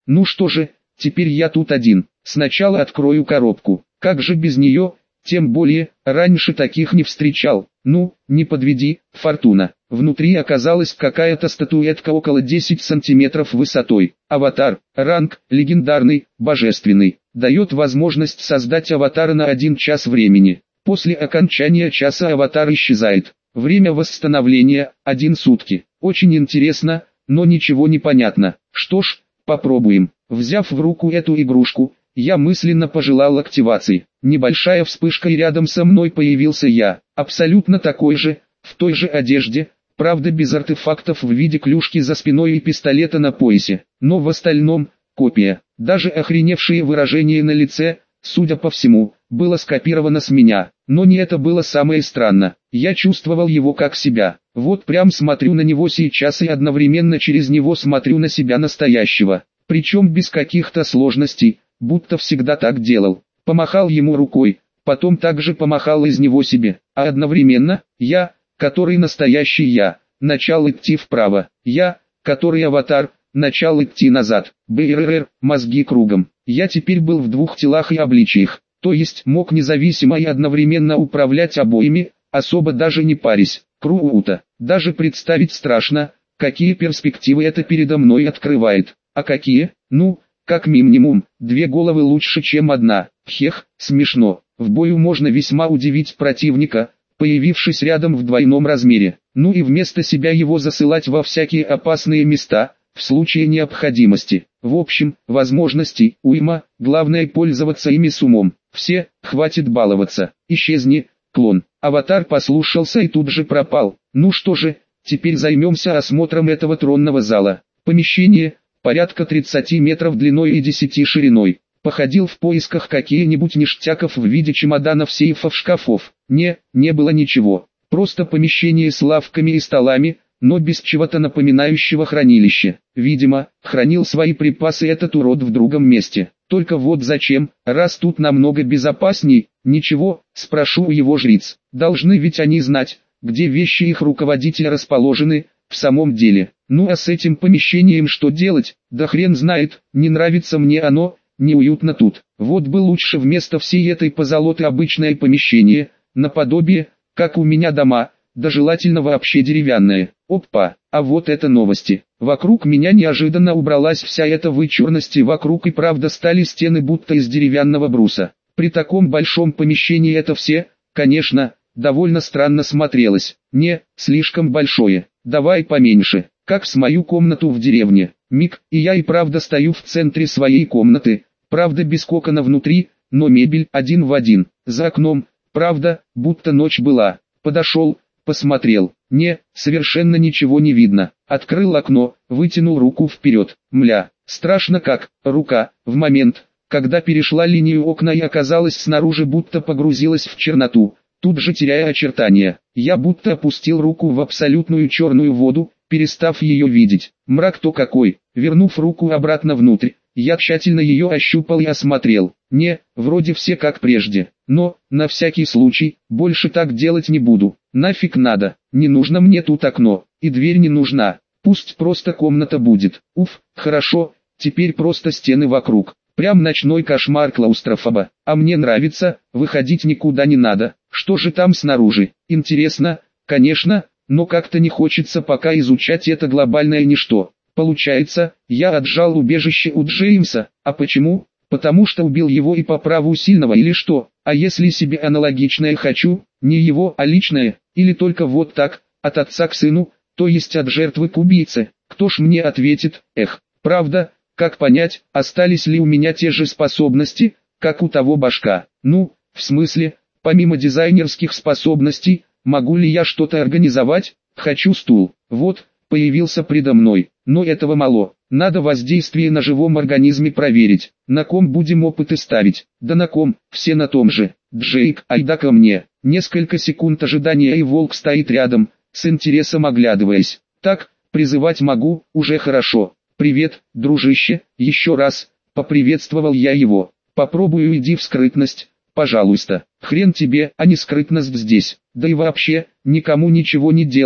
Ну что же, теперь я тут один. Сначала открою коробку. Как же без нее? Тем более, раньше таких не встречал. Ну, не подведи, Фортуна. Внутри оказалась какая-то статуэтка около 10 сантиметров высотой. Аватар, ранг, легендарный, божественный. Дает возможность создать аватара на 1 час времени. После окончания часа аватар исчезает. Время восстановления – 1 сутки. Очень интересно, но ничего не понятно. Что ж, попробуем. Взяв в руку эту игрушку, я мысленно пожелал активации. Небольшая вспышка, и рядом со мной появился я, абсолютно такой же, в той же одежде, правда без артефактов в виде клюшки за спиной и пистолета на поясе, но в остальном – копия. Даже охреневшее выражение на лице, судя по всему, было скопировано с меня. Но не это было самое странное. Я чувствовал его как себя. Вот прям смотрю на него сейчас и одновременно через него смотрю на себя настоящего. Причем без каких-то сложностей, будто всегда так делал. Помахал ему рукой, потом также помахал из него себе. А одновременно, я, который настоящий я, начал идти вправо. Я, который аватар, начал идти назад. БРР, мозги кругом. Я теперь был в 2 телах и обличиях. То есть мог независимо и одновременно управлять обоими, особо даже не парясь. Круто. Даже представить страшно, какие перспективы это передо мной открывает. А какие? Ну, как минимум, 2 головы лучше, чем 1. Хех, смешно. В бою можно весьма удивить противника, появившись рядом в двойном размере. Ну и вместо себя его засылать во всякие опасные места, в случае необходимости. В общем, возможностей уйма, главное пользоваться ими с умом. Все, хватит баловаться. Исчезни, клон. Аватар послушался и тут же пропал. Ну что же, теперь займемся осмотром этого тронного зала. Помещение, порядка 30 метров длиной и 10 шириной. Походил в поисках каких-нибудь ништяков в виде чемоданов, сейфов, шкафов. Не было ничего. Просто помещение с лавками и столами, но без чего-то напоминающего хранилище. Видимо, хранил свои припасы этот урод в другом месте. Только вот зачем, раз тут намного безопасней? Ничего, спрошу у его жриц. Должны ведь они знать, где вещи их руководителя расположены, в самом деле. Ну а с этим помещением что делать? Да хрен знает, не нравится мне оно, неуютно тут. Вот бы лучше вместо всей этой позолоты обычное помещение, наподобие, как у меня дома, да желательно вообще деревянное. Опа, а вот это новости. Вокруг меня неожиданно убралась вся эта вычурность, и вокруг и правда стали стены будто из деревянного бруса. При таком большом помещении это все, конечно, довольно странно смотрелось. Не, слишком большое. Давай поменьше, как с мою комнату в деревне. Миг, и я и правда стою в центре своей комнаты. Правда без кокона внутри, но мебель 1 в 1. За окном, правда, будто ночь была. Подошел, посмотрел. Не, совершенно ничего не видно. Открыл окно, вытянул руку вперед. Мля, страшно как. Рука, в момент, когда перешла линию окна и оказалась снаружи, будто погрузилась в черноту, тут же теряя очертания. Я будто опустил руку в абсолютную черную воду, перестав ее видеть. Мрак то какой. Вернув руку обратно внутрь, я тщательно ее ощупал и осмотрел. Не, вроде все как прежде. Но, на всякий случай, больше так делать не буду. Нафиг надо. Не нужно мне тут окно. И дверь не нужна. Пусть просто комната будет. Уф, хорошо. Теперь просто стены вокруг. Прям ночной кошмар клаустрофоба. А мне нравится, выходить никуда не надо. Что же там снаружи? Интересно, конечно, но как-то не хочется пока изучать это глобальное ничто. Получается, я отжал убежище у Джеймса. А почему? Потому что убил его и по праву сильного или что? А если себе аналогичное хочу, не его, а личное, или только вот так, от отца к сыну, то есть от жертвы к убийце? Кто ж мне ответит? Эх, правда, как понять, остались ли у меня те же способности, как у того башка? Ну, в смысле, помимо дизайнерских способностей, могу ли я что-то организовать? Хочу стул. Вот, появился предо мной. Но этого мало. Надо воздействие на живом организме проверить. На ком будем опыты ставить? Да на ком, все на том же. Джейк, айда ко мне. Несколько секунд ожидания, и волк стоит рядом, с интересом оглядываясь. Так, призывать могу, уже хорошо. Привет, дружище, еще раз, поприветствовал я его. Попробую, иди в скрытность, пожалуйста. Хрен тебе, а не скрытность здесь. Да и вообще, никому ничего не делать.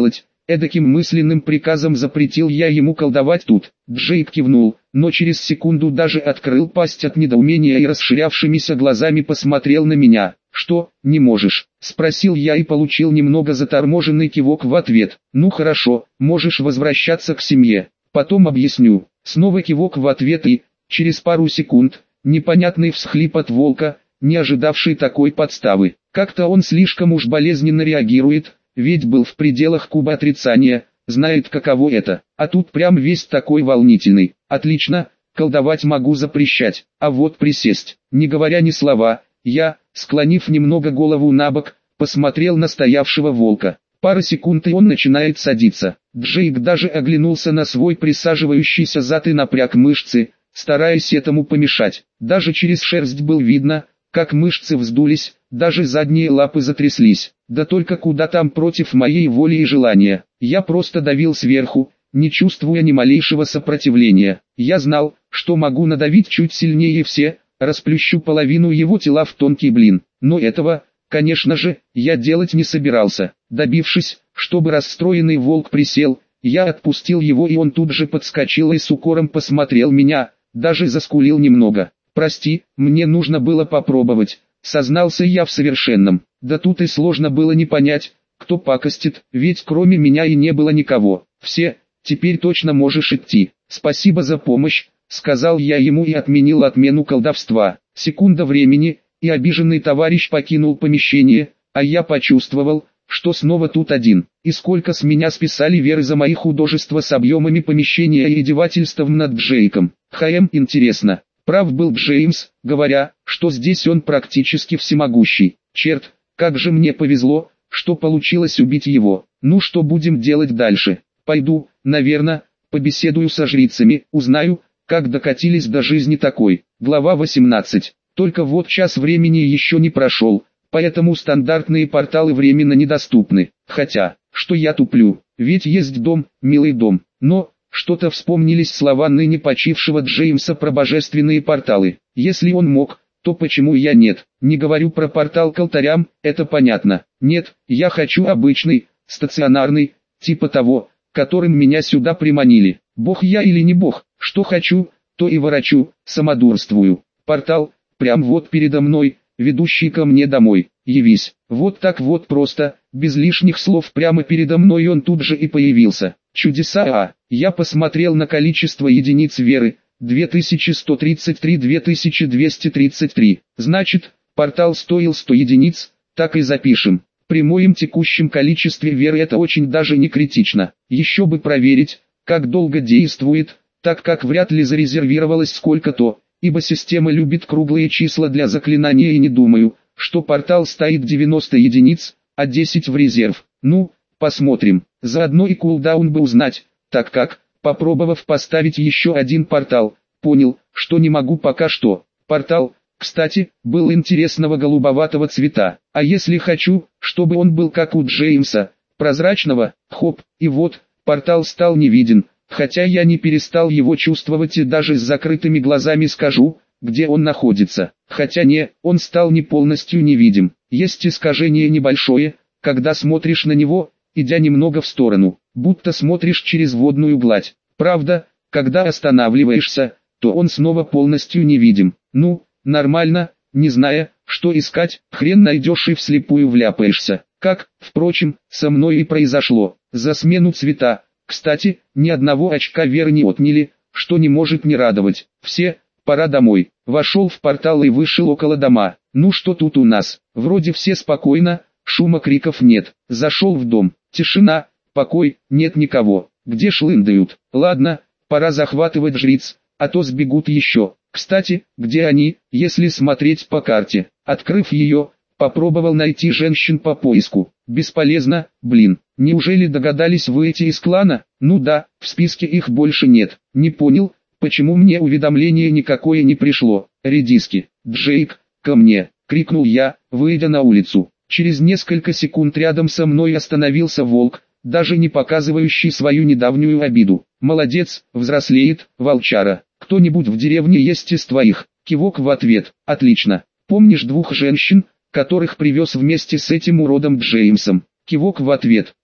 Эдаким мысленным приказом запретил я ему колдовать тут. Джейк кивнул, но через секунду даже открыл пасть от недоумения и расширявшимися глазами посмотрел на меня. «Что, не можешь?» – спросил я и получил немного заторможенный кивок в ответ. «Ну хорошо, можешь возвращаться к семье. Потом объясню». Снова кивок в ответ и, через пару секунд, непонятный всхлип от волка, не ожидавший такой подставы. Как-то он слишком уж болезненно реагирует, ведь был в пределах куба отрицания, знает каково это. А тут прям весь такой волнительный. Отлично, колдовать могу запрещать, а вот присесть, не говоря ни слова, я, склонив немного голову набок, посмотрел на стоявшего волка. Пара секунд и он начинает садиться. Джейк даже оглянулся на свой присаживающийся зад и напряг мышцы, стараясь этому помешать. Даже через шерсть было видно, как мышцы вздулись, даже задние лапы затряслись. Да только куда там против моей воли и желания. Я просто давил сверху, не чувствуя ни малейшего сопротивления. Я знал, что могу надавить чуть сильнее и все, расплющу половину его тела в тонкий блин. Но этого, конечно же, я делать не собирался. Добившись, чтобы расстроенный волк присел, я отпустил его, и он тут же подскочил и с укором посмотрел меня, даже заскулил немного. «Прости, мне нужно было попробовать», — сознался я в совершенном. Да тут и сложно было не понять, кто пакостит, ведь кроме меня и не было никого. «Все, теперь точно можешь идти. Спасибо за помощь», — сказал я ему и отменил отмену колдовства. Секунда времени, и обиженный товарищ покинул помещение, а я почувствовал, что снова тут один. И сколько с меня списали веры за мои художества с объемами помещения и издевательством над Джейком. Интересно, прав был Джеймс, говоря, что здесь он практически всемогущий. Черт, как же мне повезло, что получилось убить его. Ну что будем делать дальше? Пойду, наверное, побеседую со жрицами, узнаю, как докатились до жизни такой. Глава 18. Только вот час времени еще не прошел, поэтому стандартные порталы временно недоступны. Хотя, что я туплю, ведь есть дом, милый дом. Но, что-то вспомнились слова ныне почившего Джеймса про божественные порталы. Если он мог, то почему я нет? Не говорю про портал к алтарям, это понятно. Нет, я хочу обычный, стационарный, типа того, которым меня сюда приманили. Бог я или не бог, что хочу, то и ворочу, самодурствую. Портал, прям вот передо мной, ведущий ко мне домой. Явись. Вот так вот просто, без лишних слов прямо передо мной он тут же и появился. Чудеса. Я посмотрел на количество единиц веры, 2133-2233. Значит, портал стоил 100 единиц, так и запишем. При моем текущем количестве веры это очень даже не критично. Еще бы проверить, как долго действует, так как вряд ли зарезервировалось сколько-то, ибо система любит круглые числа для заклинания, и не думаю, что портал стоит 90 единиц, а 10 в резерв. Ну, посмотрим. Заодно и кулдаун бы узнать, так как, попробовав поставить еще один портал, понял, что не могу пока что. Портал, кстати, был интересного голубоватого цвета. А если хочу, чтобы он был как у Джеймса, прозрачного, хоп, и вот, портал стал не виден. Хотя я не перестал его чувствовать и даже с закрытыми глазами скажу, где он находится. Хотя не, он стал не полностью невидим. Есть искажение небольшое, когда смотришь на него, идя немного в сторону, будто смотришь через водную гладь. Правда, когда останавливаешься, то он снова полностью невидим. Ну, нормально, не зная, что искать, хрен найдешь и вслепую вляпаешься. Как, впрочем, со мной и произошло. За смену цвета, кстати, ни одного очка веры не отняли, что не может не радовать. Все, пора домой. Вошел в портал и вышел около дома. Ну что тут у нас? Вроде все спокойно, шума криков нет. Зашел в дом. Тишина, покой, нет никого. Где шлындают? Ладно, пора захватывать жриц, а то сбегут еще. Кстати, где они, если смотреть по карте? Открыв ее, попробовал найти женщин по поиску. Бесполезно, блин. Неужели догадались выйти из клана? Ну да, в списке их больше нет. Не понял, почему мне уведомление никакое не пришло. Редиски. Джейк, ко мне, крикнул я, выйдя на улицу. Через несколько секунд рядом со мной остановился волк, даже не показывающий свою недавнюю обиду. Молодец, взрослеет, волчара. Кто-нибудь в деревне есть из твоих? Кивок в ответ. Отлично. Помнишь двух женщин, которых привез вместе с этим уродом Джеймсом? Кивок в ответ.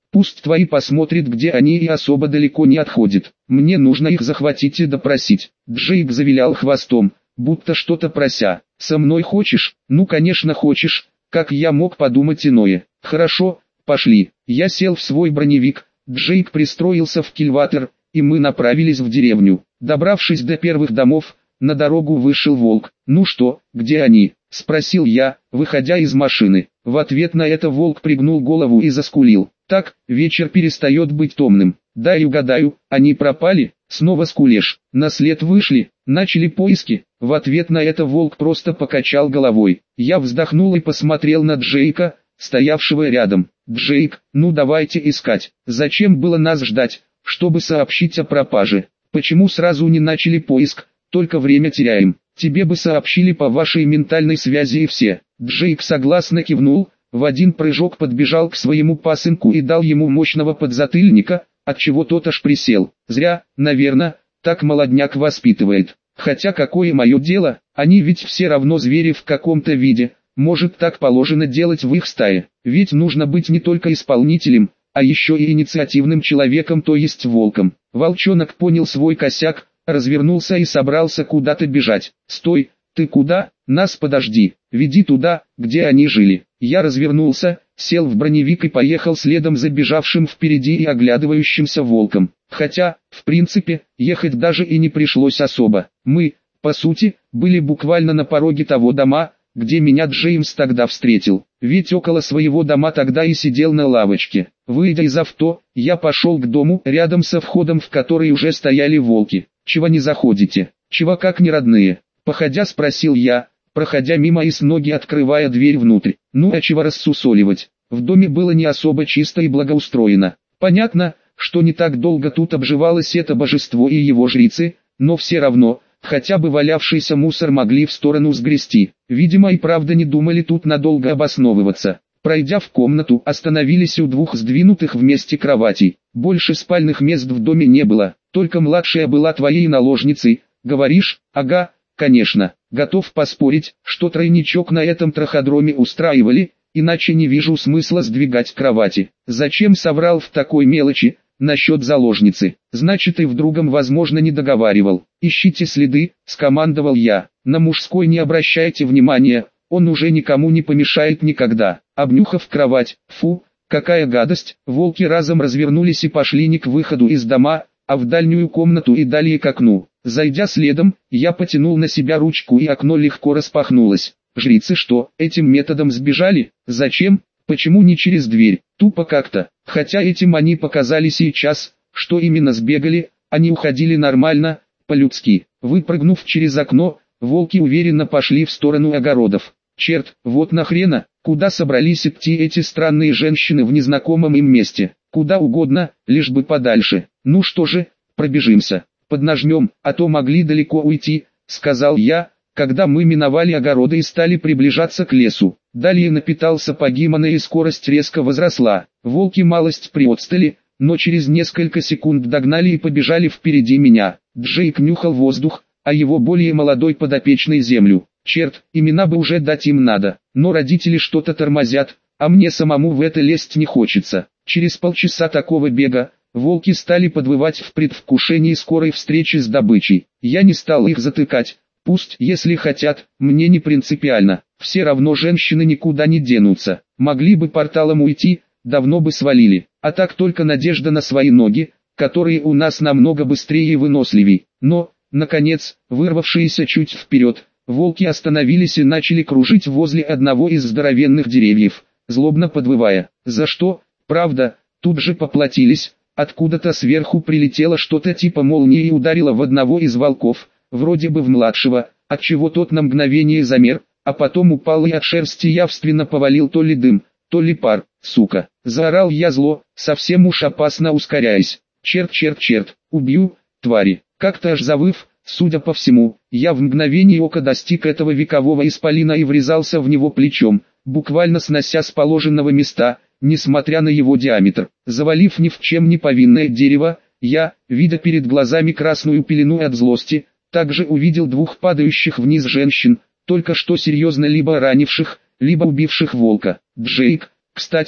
Пусть твои посмотрит, где они, и особо далеко не отходит. Мне нужно их захватить и допросить. Джейк завилял хвостом, будто что-то прося. Со мной хочешь? Ну конечно хочешь. Как я мог подумать иное? Хорошо, пошли. Я сел в свой броневик, Джейк пристроился в кильватер, и мы направились в деревню. Добравшись до первых домов, на дорогу вышел волк. «Ну что, где они?» – спросил я, выходя из машины. В ответ на это волк пригнул голову и заскулил. «Так, вечер перестает быть томным. Дай угадаю, они пропали?» Снова скулишь. На след вышли, начали поиски. В ответ на это волк просто покачал головой. Я вздохнул и посмотрел на Джейка, стоявшего рядом. «Джейк, ну давайте искать. Зачем было нас ждать, чтобы сообщить о пропаже? Почему сразу не начали поиск? Только время теряем. Тебе бы сообщили по вашей ментальной связи и все». Джейк согласно кивнул, в один прыжок подбежал к своему пасынку и дал ему мощного подзатыльника, отчего тот аж присел. Зря, наверное, так молодняк воспитывает. Хотя какое мое дело, они ведь все равно звери в каком-то виде. Может, так положено делать в их стае. Ведь нужно быть не только исполнителем, а еще и инициативным человеком, то есть волком. Волчонок понял свой косяк, развернулся и собрался куда-то бежать. «Стой, ты куда? Нас подожди, веди туда, где они жили». Я развернулся, сел в броневик и поехал следом за бежавшим впереди и оглядывающимся волком. Хотя, в принципе, ехать даже и не пришлось особо. Мы, по сути, были буквально на пороге того дома, где меня Джеймс тогда встретил. Ведь около своего дома тогда и сидел на лавочке. Выйдя из авто, я пошел к дому, рядом со входом в который уже стояли волки. «Чего не заходите? Чего как не родные?» Походя спросил я, проходя мимо и с ноги открывая дверь внутрь. «Ну а чего рассусоливать? В доме было не особо чисто и благоустроено. Понятно, что не так долго тут обживалось это божество и его жрицы, но все равно, хотя бы валявшийся мусор могли в сторону сгрести. Видимо и правда не думали тут надолго обосновываться». Пройдя в комнату, остановились у двух сдвинутых вместе кроватей. Больше спальных мест в доме не было, только младшая была твоей наложницей. Говоришь? Ага, конечно. Готов поспорить, что тройничок на этом траходроме устраивали, иначе не вижу смысла сдвигать кровати. Зачем соврал в такой мелочи, насчет заложницы? Значит и в другом возможно не договаривал. Ищите следы, скомандовал я. На мужской не обращайте внимания, он уже никому не помешает никогда. Обнюхав кровать, фу, какая гадость, волки разом развернулись и пошли не к выходу из дома, а в дальнюю комнату и далее к окну. Зайдя следом, я потянул на себя ручку и окно легко распахнулось. Жрицы что, этим методом сбежали? Зачем? Почему не через дверь? Тупо как-то. Хотя этим они показали сейчас, что именно сбегали, они уходили нормально, по-людски. Выпрыгнув через окно, волки уверенно пошли в сторону огородов. Черт, вот нахрена, куда собрались идти эти странные женщины в незнакомом им месте? Куда угодно, лишь бы подальше. Ну что же, пробежимся. Поднажмем, а то могли далеко уйти, сказал я, когда мы миновали огороды и стали приближаться к лесу. Далее напитал сапоги Мана и скорость резко возросла. Волки малость приотстали, но через несколько секунд догнали и побежали впереди меня. Джейк нюхал воздух, а его более молодой подопечный землю. Черт, имена бы уже дать им надо, но родители что-то тормозят, а мне самому в это лезть не хочется. Через полчаса такого бега, волки стали подвывать в предвкушении скорой встречи с добычей. Я не стал их затыкать, пусть, если хотят, мне не принципиально, все равно женщины никуда не денутся. Могли бы порталом уйти, давно бы свалили, а так только надежда на свои ноги, которые у нас намного быстрее и выносливей. Но, наконец, вырвавшиеся чуть вперед, волки остановились и начали кружить возле одного из здоровенных деревьев, злобно подвывая. За что? Правда, тут же поплатились. Откуда-то сверху прилетело что-то типа молнии и ударило в одного из волков, вроде бы в младшего, отчего тот на мгновение замер, а потом упал и от шерсти явственно повалил то ли дым, то ли пар. Сука! Заорал я зло, совсем уж опасно ускоряясь. Черт, черт, черт, убью, твари! Как-то аж завыв, судя по всему, я в мгновение ока достиг этого векового исполина и врезался в него плечом, буквально снося с положенного места, несмотря на его диаметр. Завалив ни в чем не повинное дерево, я, видя перед глазами красную пелену от злости, также увидел двух падающих вниз женщин, только что серьезно либо ранивших, либо убивших волка. Джейк, кстати,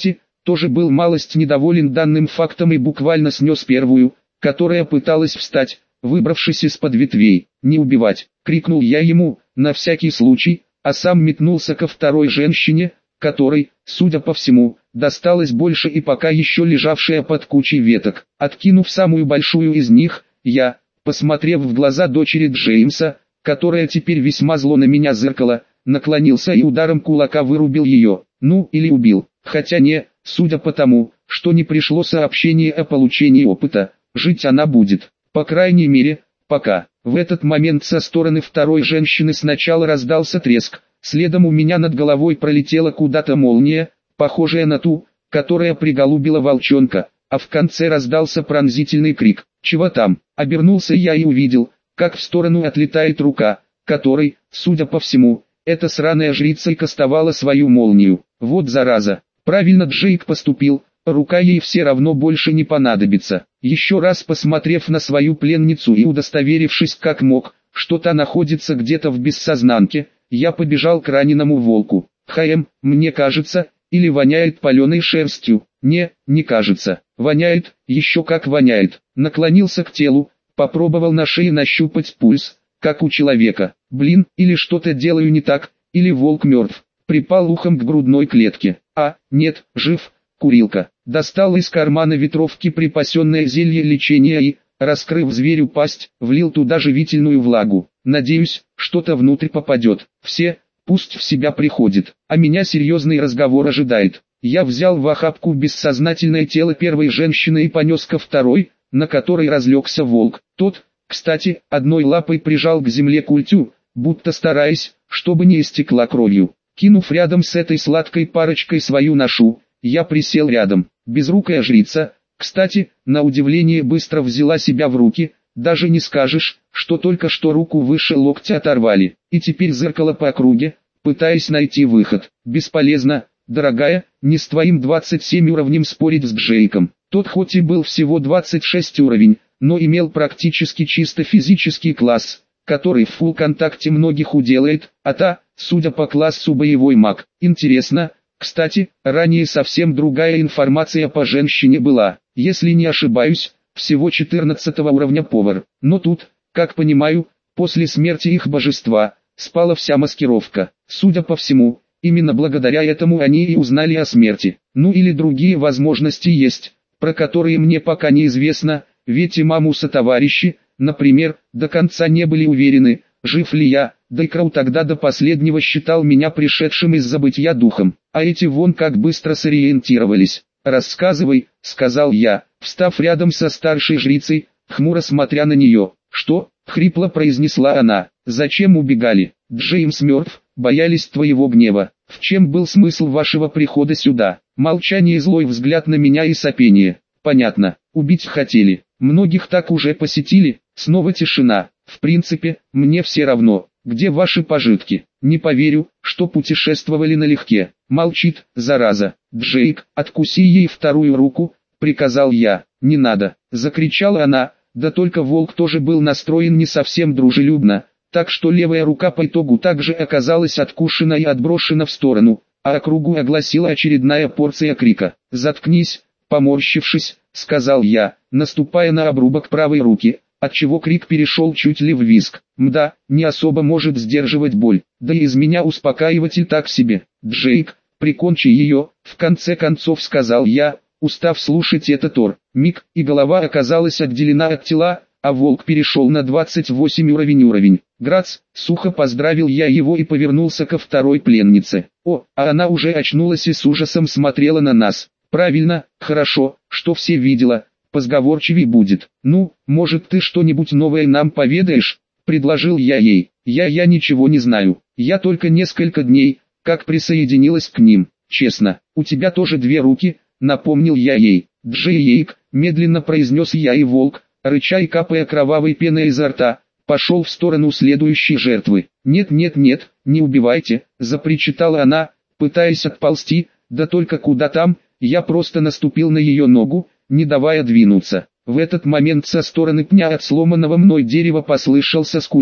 тоже был малость недоволен данным фактом и буквально снес первую, которая пыталась встать, выбравшись из-под ветвей. «Не убивать!» — крикнул я ему, на всякий случай, а сам метнулся ко второй женщине, которой, судя по всему, досталось больше и пока еще лежавшая под кучей веток. Откинув самую большую из них, я, посмотрев в глаза дочери Джеймса, которая теперь весьма зло на меня зыркала, наклонился и ударом кулака вырубил ее, ну или убил, хотя не, судя по тому, что не пришло сообщение о получении опыта, жить она будет, по крайней мере, пока. В этот момент со стороны второй женщины сначала раздался треск, следом у меня над головой пролетела куда-то молния, похожая на ту, которая приголубила волчонка, а в конце раздался пронзительный крик. «Чего там?» Обернулся я и увидел, как в сторону отлетает рука, которой, судя по всему, эта сраная жрица и кастовала свою молнию. Вот зараза. Правильно Джейк поступил, рука ей все равно больше не понадобится. Еще раз посмотрев на свою пленницу и удостоверившись как мог, что та находится где-то в бессознанке, я побежал к раненому волку. Мне кажется, или воняет паленой шерстью. Не кажется. Воняет, еще как воняет. Наклонился к телу, попробовал на шее нащупать пульс, как у человека. Блин, или что-то делаю не так, или волк мертв. Припал ухом к грудной клетке. Нет, жив. Курилка. Достал из кармана ветровки припасенное зелье лечения и, раскрыв зверю пасть, влил туда живительную влагу. Надеюсь, что-то внутрь попадет. Все, пусть в себя приходит. А меня серьезный разговор ожидает. Я взял в охапку бессознательное тело первой женщины и понес ко второй, на которой разлегся волк. Тот, кстати, одной лапой прижал к земле культю, будто стараясь, чтобы не истекла кровью. Кинув рядом с этой сладкой парочкой свою ношу, я присел рядом. Безрукая жрица, кстати, на удивление быстро взяла себя в руки, даже не скажешь, что только что руку выше локтя оторвали, и теперь зыркала по округе, пытаясь найти выход. Бесполезно, дорогая, не с твоим 27 уровнем спорить с Джейком. Тот хоть и был всего 26 уровень, но имел практически чисто физический класс, который в фулл-контакте многих уделает, а та, судя по классу, боевой маг. Интересно, кстати, ранее совсем другая информация по женщине была, если не ошибаюсь, всего 14 уровня повар. Но тут, как понимаю, после смерти их божества, спала вся маскировка. Судя по всему, именно благодаря этому они и узнали о смерти. Ну или другие возможности есть, про которые мне пока неизвестно, ведь и мамуса товарищи, например, до конца не были уверены, жив ли я, да и Крау тогда до последнего считал меня пришедшим из забытья духом, а эти вон как быстро сориентировались. «Рассказывай», — сказал я, встав рядом со старшей жрицей, хмуро смотря на нее. «Что?» — хрипло произнесла она. «Зачем убегали? Джеймс мертв, боялись твоего гнева. В чем был смысл вашего прихода сюда?» Молчание, злой взгляд на меня и сопение. «Понятно, убить хотели. Многих так уже посетили». Снова тишина. «В принципе, мне все равно, где ваши пожитки. Не поверю, что путешествовали налегке». Молчит, зараза. «Джейк, откуси ей вторую руку», — приказал я. «Не надо», — закричала она, да только волк тоже был настроен не совсем дружелюбно, так что левая рука по итогу также оказалась откушена и отброшена в сторону, а округу огласила очередная порция крика. «Заткнись», — поморщившись, сказал я, наступая на обрубок правой руки, отчего крик перешел чуть ли в визг. Мда, не особо может сдерживать боль, да и из меня успокаиватель так себе. «Джейк, прикончи ее», — в конце концов сказал я, устав слушать этот ор. Миг, и голова оказалась отделена от тела, а волк перешел на 28 уровень. «Грац», — сухо поздравил я его и повернулся ко второй пленнице. А она уже очнулась и с ужасом смотрела на нас. «Правильно, хорошо, что все видела, позговорчивей будет. Ну, может ты что-нибудь новое нам поведаешь?» — предложил я ей. «Я ничего не знаю, я только несколько дней, как присоединилась к ним. Честно, у тебя тоже две руки», — напомнил я ей. «Джейк», — медленно произнес я, и волк, рыча и капая кровавой пеной изо рта, пошел в сторону следующей жертвы. «Нет, не убивайте», — запричитала она, пытаясь отползти, да только куда там, я просто наступил на ее ногу, не давая двинуться. В этот момент со стороны пня от сломанного мной дерева послышался скулеж.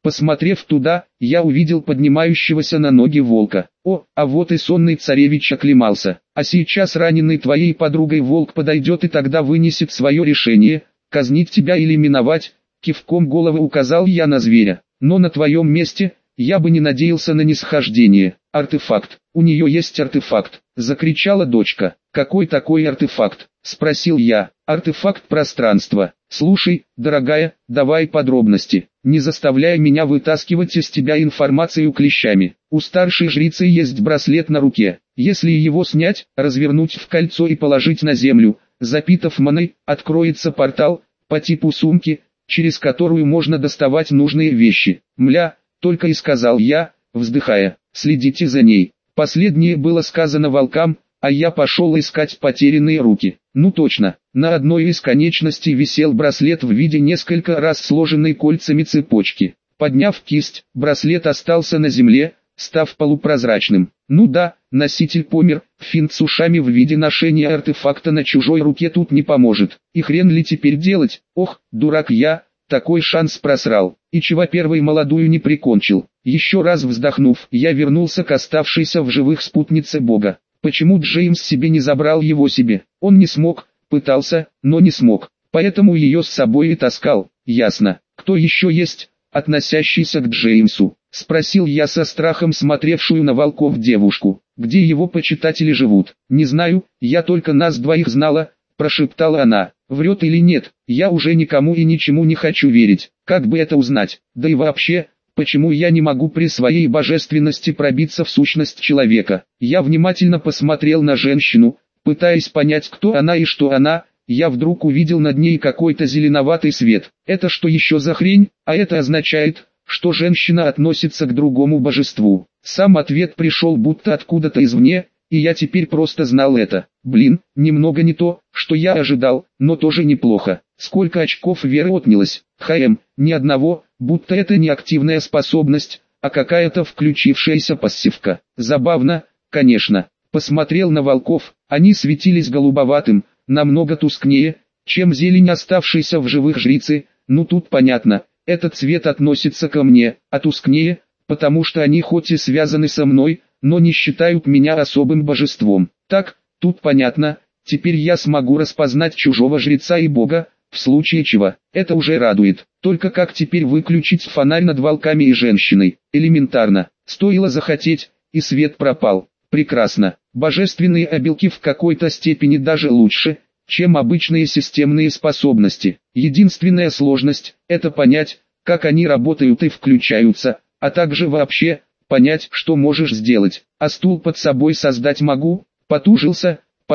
Посмотрев туда, я увидел поднимающегося на ноги волка. О, а вот и сонный царевич оклемался. А сейчас раненый твоей подругой волк подойдет и тогда вынесет свое решение, казнить тебя или миновать. Кивком головы указал я на зверя. Но на твоем месте, я бы не надеялся на нисхождение. Артефакт. У нее есть артефакт, закричала дочка. Какой такой артефакт? Спросил я. Артефакт пространства. Слушай, дорогая, давай подробности. Не заставляй меня вытаскивать из тебя информацию клещами. У старшей жрицы есть браслет на руке. Если его снять, развернуть в кольцо и положить на землю, запитав маной, откроется портал, по типу сумки, через которую можно доставать нужные вещи. Мля, только и сказал я, вздыхая. Следите за ней. Последнее было сказано волкам, а я пошел искать потерянные руки. Ну точно, на одной из конечностей висел браслет в виде несколько раз сложенной кольцами цепочки. Подняв кисть, браслет остался на земле, став полупрозрачным. Ну да, носитель помер, финт с ушами в виде ношения артефакта на чужой руке тут не поможет. И хрен ли теперь делать? Ох, дурак я, такой шанс просрал. И чего первый молодую не прикончил. Еще раз вздохнув, я вернулся к оставшейся в живых спутнице Бога. Почему Джеймс себе не забрал его себе? Он не смог, пытался, но не смог. Поэтому ее с собой и таскал. Ясно. Кто еще есть, относящийся к Джеймсу? Спросил я со страхом смотревшую на волков девушку. Где его почитатели живут? Не знаю, я только нас двоих знала, прошептала она. Врет или нет, я уже никому и ничему не хочу верить. Как бы это узнать? Да и вообще, почему я не могу при своей божественности пробиться в сущность человека? Я внимательно посмотрел на женщину, пытаясь понять, кто она и что она. Я вдруг увидел над ней какой-то зеленоватый свет. Это что еще за хрень? А это означает, что женщина относится к другому божеству. Сам ответ пришел будто откуда-то извне, и я теперь просто знал это. Блин, немного не то, что я ожидал, но тоже неплохо. Сколько очков веры отнялось? Ни одного, будто это не активная способность, а какая-то включившаяся пассивка. Забавно, конечно. Посмотрел на волков, они светились голубоватым, намного тускнее, чем зелень оставшейся в живых жрицы. Ну тут понятно, этот цвет относится ко мне, а тускнее, потому что они хоть и связаны со мной, но не считают меня особым божеством. Так, тут понятно, теперь я смогу распознать чужого жреца и бога, в случае чего. Это уже радует. Только как теперь выключить фонарь над волками и женщиной? Элементарно. Стоило захотеть, и свет пропал. Прекрасно. Божественные обилки в какой-то степени даже лучше, чем обычные системные способности. Единственная сложность – это понять, как они работают и включаются, а также вообще понять, что можешь сделать. А стул под собой создать могу? Потужился,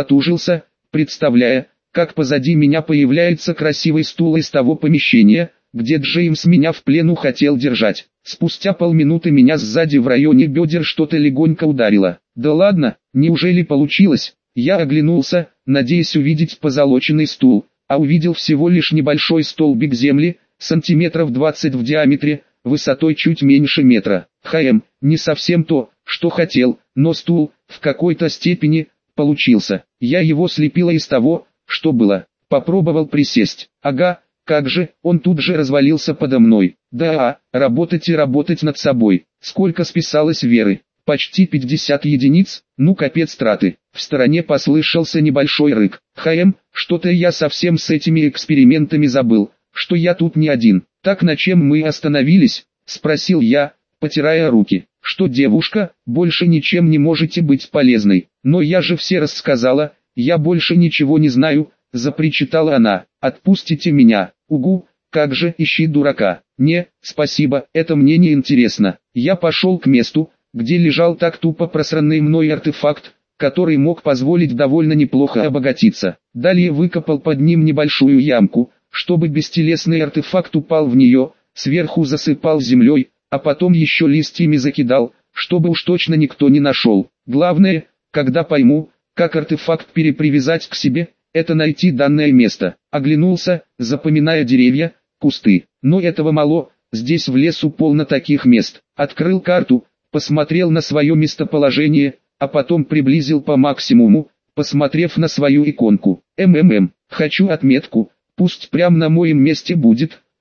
представляя, как позади меня появляется красивый стул из того помещения, где Джеймс меня в плену хотел держать. Спустя полминуты меня сзади в районе бедер что-то легонько ударило. Да ладно, неужели получилось? Я оглянулся, надеясь увидеть позолоченный стул, а увидел всего лишь небольшой столбик земли, сантиметров 20 в диаметре, высотой чуть меньше метра. Не совсем то, что хотел, но стул, в какой-то степени, получился. Я его слепила из того, что было. Попробовал присесть. Ага, как же, он тут же развалился подо мной. Да, работать и работать над собой. Сколько списалось веры? Почти 50 единиц, ну капец траты. В стороне послышался небольшой рык. Что-то я совсем с этими экспериментами забыл, что я тут не один. Так на чем мы остановились? Спросил я, потирая руки. Что, девушка, больше ничем не можете быть полезной? Но я же все рассказала, я больше ничего не знаю, запричитала она. Отпустите меня. Угу, как же, ищи дурака. Не, спасибо, это мне не интересно. Я пошел к месту, где лежал так тупо просранный мной артефакт, который мог позволить довольно неплохо обогатиться. Далее выкопал под ним небольшую ямку, чтобы бестелесный артефакт упал в нее, сверху засыпал землей, а потом еще листьями закидал, чтобы уж точно никто не нашел. Главное, когда пойму, как артефакт перепривязать к себе, это найти данное место. Оглянулся, запоминая деревья, кусты. Но этого мало, здесь в лесу полно таких мест. Открыл карту, посмотрел на свое местоположение, а потом приблизил по максимуму, посмотрев на свою иконку. Хочу отметку, пусть прямо на моем месте будет,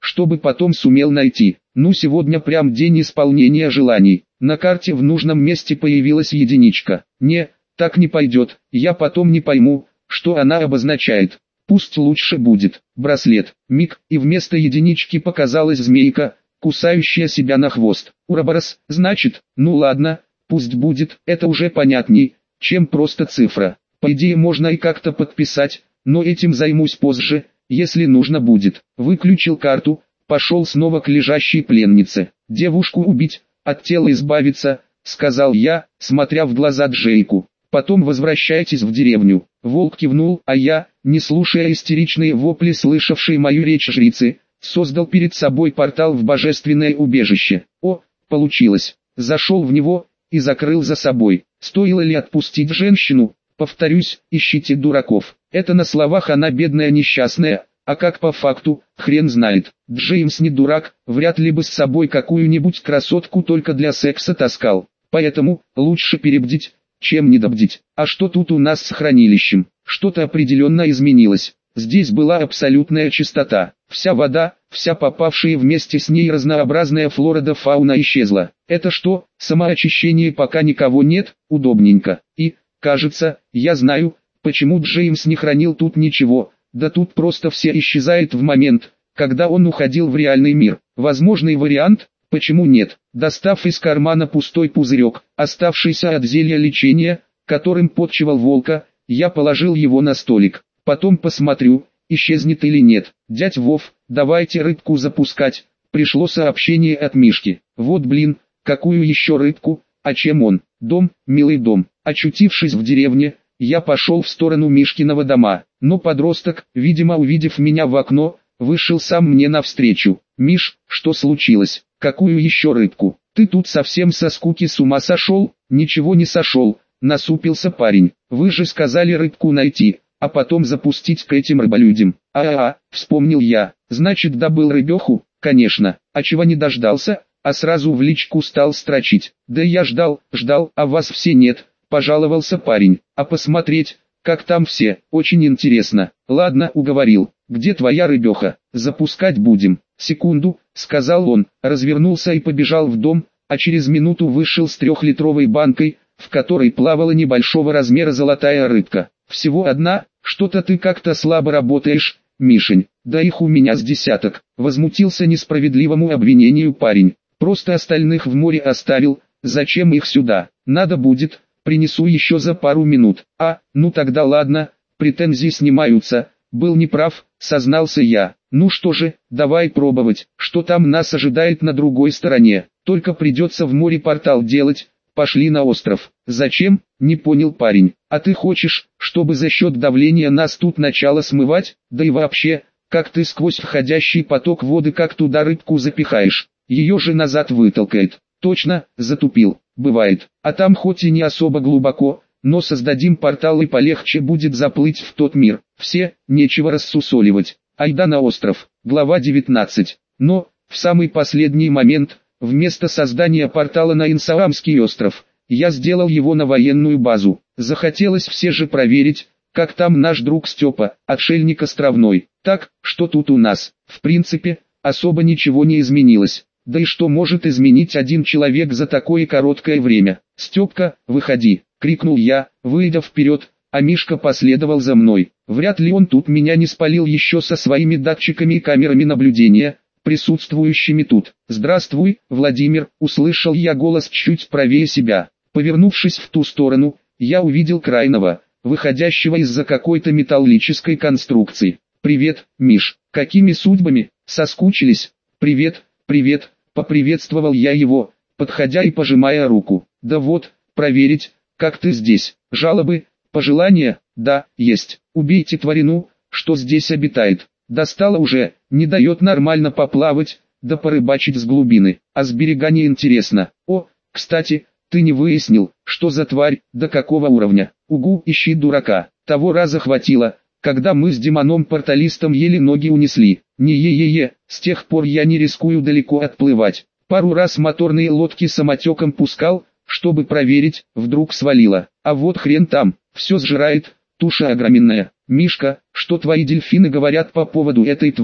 чтобы потом сумел найти. Ну сегодня прям день исполнения желаний. На карте в нужном месте появилась единичка. Не, так не пойдет, я потом не пойму, что она обозначает. Пусть лучше будет браслет. Миг, и вместо единички показалась змейка, кусающая себя на хвост. Урабарас, значит, ну ладно, пусть будет, это уже понятней, чем просто цифра. По идее можно и как-то подписать, но этим займусь позже, если нужно будет. Выключил карту, пошел снова к лежащей пленнице. Девушку убить, от тела избавиться, сказал я, смотря в глаза Джейку. Потом возвращайтесь в деревню. Волк кивнул, а я, не слушая истеричные вопли слышавшей мою речь жрицы, создал перед собой портал в божественное убежище. О, получилось. Зашел в него и закрыл за собой. Стоило ли отпустить женщину? Повторюсь, ищите дураков. Это на словах она бедная несчастная, а как по факту, хрен знает. Джеймс не дурак, вряд ли бы с собой какую-нибудь красотку только для секса таскал. Поэтому, лучше перебдить, чем недобдить. А что тут у нас с хранилищем? Что-то определенно изменилось. Здесь была абсолютная чистота. Вся вода, вся попавшая вместе с ней разнообразная флора да фауна исчезла. Это что, самоочищение пока никого нет? Удобненько. И, кажется, я знаю, почему Джеймс не хранил тут ничего. Да тут просто все исчезает в момент, когда он уходил в реальный мир. Возможный вариант, почему нет? Достав из кармана пустой пузырек, оставшийся от зелья лечения, которым подчивал волка, я положил его на столик. Потом посмотрю, исчезнет или нет. Дядь Вов, давайте рыбку запускать. Пришло сообщение от Мишки. Вот блин, какую еще рыбку, а чем он? Дом, милый дом. Очутившись в деревне, я пошел в сторону Мишкиного дома. Но подросток, видимо увидев меня в окно, вышел сам мне навстречу. «Миш, что случилось? Какую еще рыбку? Ты тут совсем со скуки с ума сошел?» «Ничего не сошел», насупился парень. «Вы же сказали рыбку найти, а потом запустить к этим рыболюдям». Вспомнил я. «Значит, добыл рыбеху?» «Конечно. А чего не дождался?» А сразу в личку стал строчить. «Да я ждал, а вас все нет», пожаловался парень. «А посмотреть, как там все, очень интересно». «Ладно, уговорил. Где твоя рыбеха? Запускать будем». «Секунду», сказал он, развернулся и побежал в дом, а через минуту вышел с 3-литровой банкой, в которой плавала небольшого размера золотая рыбка. «Всего одна? Что-то ты как-то слабо работаешь, Мишень». «Да их у меня с десяток», возмутился несправедливому обвинению парень. «Просто остальных в море оставил, зачем их сюда? Надо будет, принесу еще за пару минут». Ну тогда ладно, претензии снимаются, был неправ, сознался я. «Ну что же, давай пробовать, что там нас ожидает на другой стороне, только придется в море портал делать». «Пошли на остров». «Зачем?» — не понял парень. «А ты хочешь, чтобы за счет давления нас тут начало смывать? Да и вообще, как ты сквозь входящий поток воды как туда рыбку запихаешь? Ее же назад вытолкает». «Точно, затупил. Бывает. А там хоть и не особо глубоко, но создадим портал и полегче будет заплыть в тот мир. Все, нечего рассусоливать. Айда на остров». Глава 19. Но, в самый последний момент, вместо создания портала на Инсаамский остров, я сделал его на военную базу. Захотелось все же проверить, как там наш друг Степа, отшельник островной. Так, что тут у нас? В принципе, особо ничего не изменилось. Да и что может изменить один человек за такое короткое время? «Степка, выходи!» — крикнул я, выйдя вперед, а Мишка последовал за мной. Вряд ли он тут меня не спалил еще со своими датчиками и камерами наблюдения, присутствующими тут. «Здравствуй, Владимир», — услышал я голос чуть правее себя. Повернувшись в ту сторону, я увидел Крайнова, выходящего из-за какой-то металлической конструкции. «Привет, Миш, какими судьбами? Соскучились?» «Привет, привет», — поприветствовал я его, подходя и пожимая руку. «Да вот, проверить, как ты здесь. Жалобы, пожелания?» «Да, есть. Убейте тварину, что здесь обитает. Достала уже, не дает нормально поплавать, да порыбачить с глубины, а с берега не интересно. О, кстати, ты не выяснил, что за тварь, до какого уровня?» «Угу, ищи дурака. Того раза хватило, когда мы с демоном-порталистом еле ноги унесли. Не е-е-е, с тех пор я не рискую далеко отплывать. Пару раз моторные лодки самотеком пускал, чтобы проверить, вдруг свалило. А вот хрен там, все сжирает, туша огроменная. Мишка, что твои дельфины говорят по поводу этой твари?»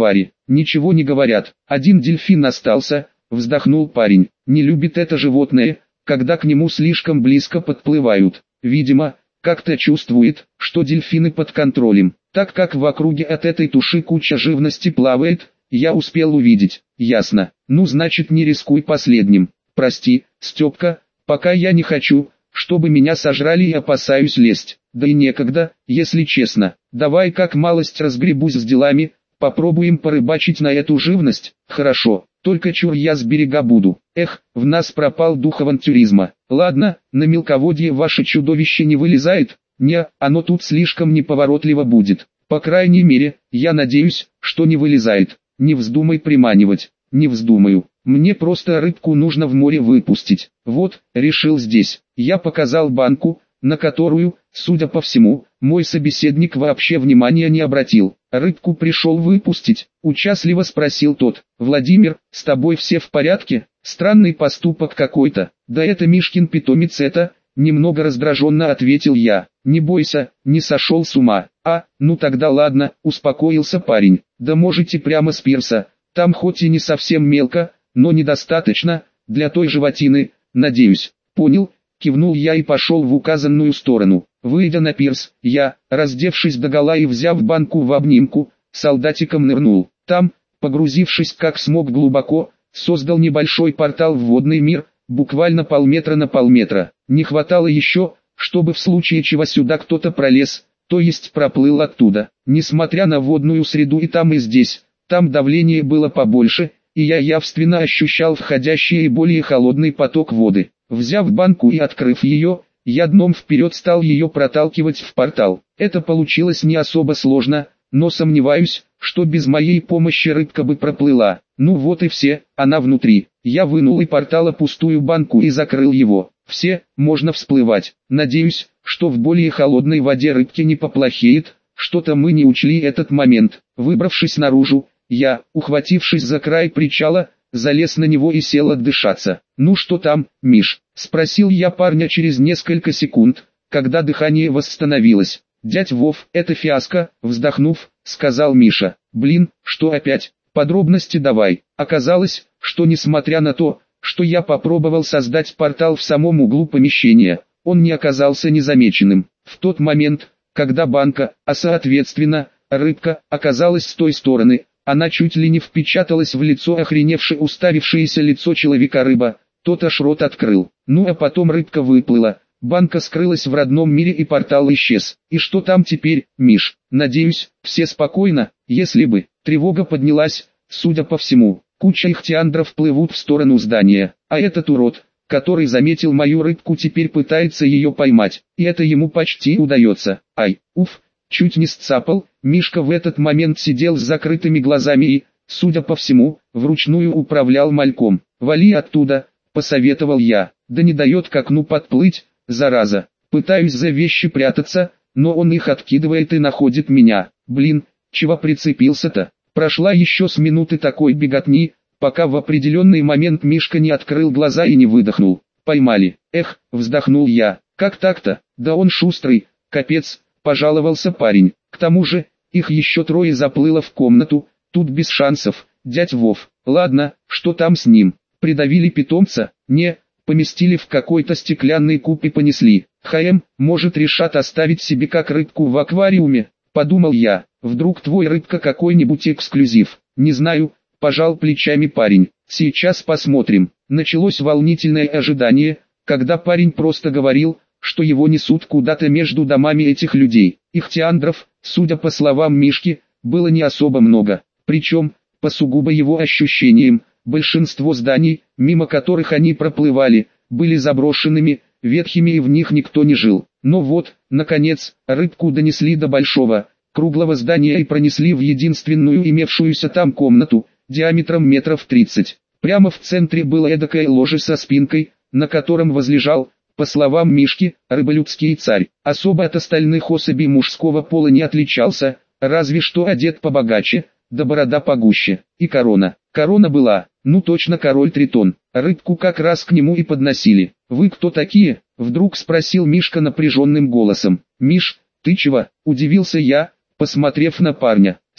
ничего не говорят. Один дельфин остался, вздохнул парень. Не любит это животное, когда к нему слишком близко подплывают. Видимо, как-то чувствует, что дельфины под контролем. Так как в округе от этой туши куча живности плавает, я успел увидеть. Ясно. Ну значит не рискуй последним. Прости, Степка, пока я не хочу, чтобы меня сожрали и опасаюсь лезть. Да и некогда, если честно. Давай как малость разгребусь с делами, попробуем порыбачить на эту живность. Хорошо, только чур я с берега буду. Эх, в нас пропал дух авантюризма. Ладно, на мелководье ваше чудовище не вылезает? Не, оно тут слишком неповоротливо будет. По крайней мере, я надеюсь, что не вылезает. Не вздумай приманивать. Не вздумаю. Мне просто рыбку нужно в море выпустить. Вот, решил здесь. Я показал банку, на которую, судя по всему, мой собеседник вообще внимания не обратил. Рыбку пришел выпустить? Участливо спросил тот. Владимир, с тобой все в порядке? Странный поступок какой-то. Да это Мишкин питомец это, немного раздраженно ответил я. Не бойся, не сошел с ума. Ну тогда ладно, успокоился парень. Да можете прямо с пирса. Там хоть и не совсем мелко, но недостаточно, для той животины, надеюсь. Понял, кивнул я и пошел в указанную сторону. Выйдя на пирс, я, раздевшись догола и взяв банку в обнимку, солдатиком нырнул. Там, погрузившись как смог глубоко, создал небольшой портал в водный мир, буквально полметра на полметра. Не хватало еще, чтобы в случае чего сюда кто-то пролез, то есть проплыл оттуда. Несмотря на водную среду и здесь, там давление было побольше, и я явственно ощущал входящий и более холодный поток воды. Взяв банку и открыв ее, я дном вперед стал ее проталкивать в портал. Это получилось не особо сложно, но сомневаюсь, что без моей помощи рыбка бы проплыла. Ну вот и все, она внутри. Я вынул из портала пустую банку и закрыл его. Все, можно всплывать. Надеюсь, что в более холодной воде рыбки не поплохеет. Что-то мы не учли этот момент. Выбравшись наружу, я, ухватившись за край причала, залез на него и сел отдышаться. «Ну что там, Миш?» — спросил я парня через несколько секунд, когда дыхание восстановилось. «Дядь Вов, это фиаско», — вздохнув, сказал Миша. «Блин, что опять? Подробности давай». Оказалось, что несмотря на то, что я попробовал создать портал в самом углу помещения, он не оказался незамеченным. В тот момент, когда банка, а соответственно, рыбка, оказалась с той стороны, она чуть ли не впечаталась в лицо охреневшее уставившееся лицо человека-рыба, тот аж рот открыл. Ну а потом рыбка выплыла, банка скрылась в родном мире и портал исчез. И что там теперь, Миш? Надеюсь, все спокойно, если бы. Тревога поднялась, судя по всему. Куча ихтиандров плывут в сторону здания, а этот урод, который заметил мою рыбку, теперь пытается ее поймать, и это ему почти удается. Ай, уф. Чуть не сцапал. Мишка в этот момент сидел с закрытыми глазами и, судя по всему, вручную управлял мальком. «Вали оттуда», — посоветовал я. «Да не дает к окну подплыть, зараза». Пытаюсь за вещи прятаться, но он их откидывает и находит меня. Блин, чего прицепился-то? Прошла еще с минуты такой беготни, пока в определенный момент Мишка не открыл глаза и не выдохнул. «Поймали». «Эх», — вздохнул я. «Как так-то? Да он шустрый, капец». Пожаловался парень. К тому же, их еще трое заплыло в комнату, тут без шансов. Дядь Вов, ладно, что там с ним? Придавили питомца? Не, поместили в какой-то стеклянный куб и понесли. Может решат оставить себе как рыбку в аквариуме? Подумал я, вдруг твой рыбка какой-нибудь эксклюзив. Не знаю, пожал плечами парень. Сейчас посмотрим. Началось волнительное ожидание, когда парень просто говорил, что его несут куда-то между домами этих людей. Ихтиандров, судя по словам Мишки, было не особо много. Причем, по сугубо его ощущениям, большинство зданий, мимо которых они проплывали, были заброшенными, ветхими и в них никто не жил. Но вот, наконец, рыбку донесли до большого, круглого здания и пронесли в единственную имевшуюся там комнату, диаметром метров 30. Прямо в центре было эдакое ложе со спинкой, на котором возлежал, по словам Мишки, рыболюдский царь. Особо от остальных особей мужского пола не отличался, разве что одет побогаче, да борода погуще. И корона. Корона была, ну точно король Тритон. Рыбку как раз к нему и подносили. «Вы кто такие?» — вдруг спросил Мишка напряженным голосом. «Миш, ты чего?» — удивился я, посмотрев на парня.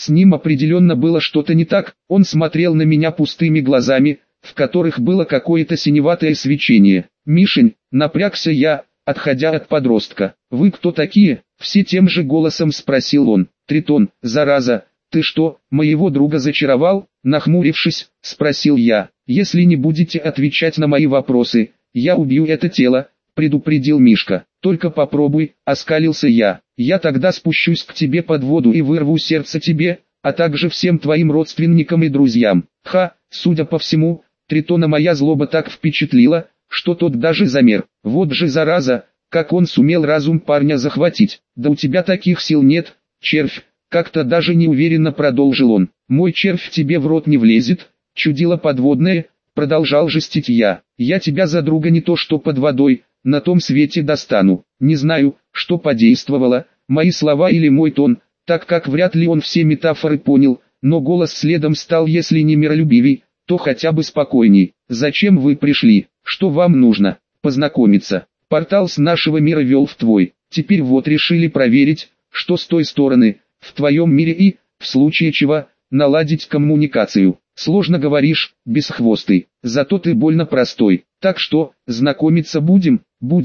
С ним определенно было что-то не так, он смотрел на меня пустыми глазами, в которых было какое-то синеватое свечение. «Мишень», напрягся я, отходя от подростка. «Вы кто такие?» — все тем же голосом спросил он. «Тритон, зараза, ты что, моего друга зачаровал?» — нахмурившись, спросил я. «Если не будете отвечать на мои вопросы, я убью это тело», — предупредил Мишка. «Только попробуй», — оскалился я. «Я тогда спущусь к тебе под воду и вырву сердце тебе, а также всем твоим родственникам и друзьям». Судя по всему, Тритона моя злоба так впечатлила, что тот даже замер. Вот же зараза, как он сумел разум парня захватить. «Да у тебя таких сил нет, червь», — как-то даже неуверенно продолжил он. «Мой червь тебе в рот не влезет, чудило подводное», — продолжал жестить я. «Я тебя за друга не то что под водой, на том свете достану». Не знаю, что подействовало, мои слова или мой тон, так как вряд ли он все метафоры понял, но голос следом стал если не миролюбивей, то хотя бы спокойней. «Зачем вы пришли? Что вам нужно?» «Познакомиться. Портал с нашего мира вел в твой. Теперь вот решили проверить, что с той стороны, в твоем мире и, в случае чего, наладить коммуникацию. Сложно говоришь, бесхвостый, зато ты больно простой. Так что, знакомиться будем?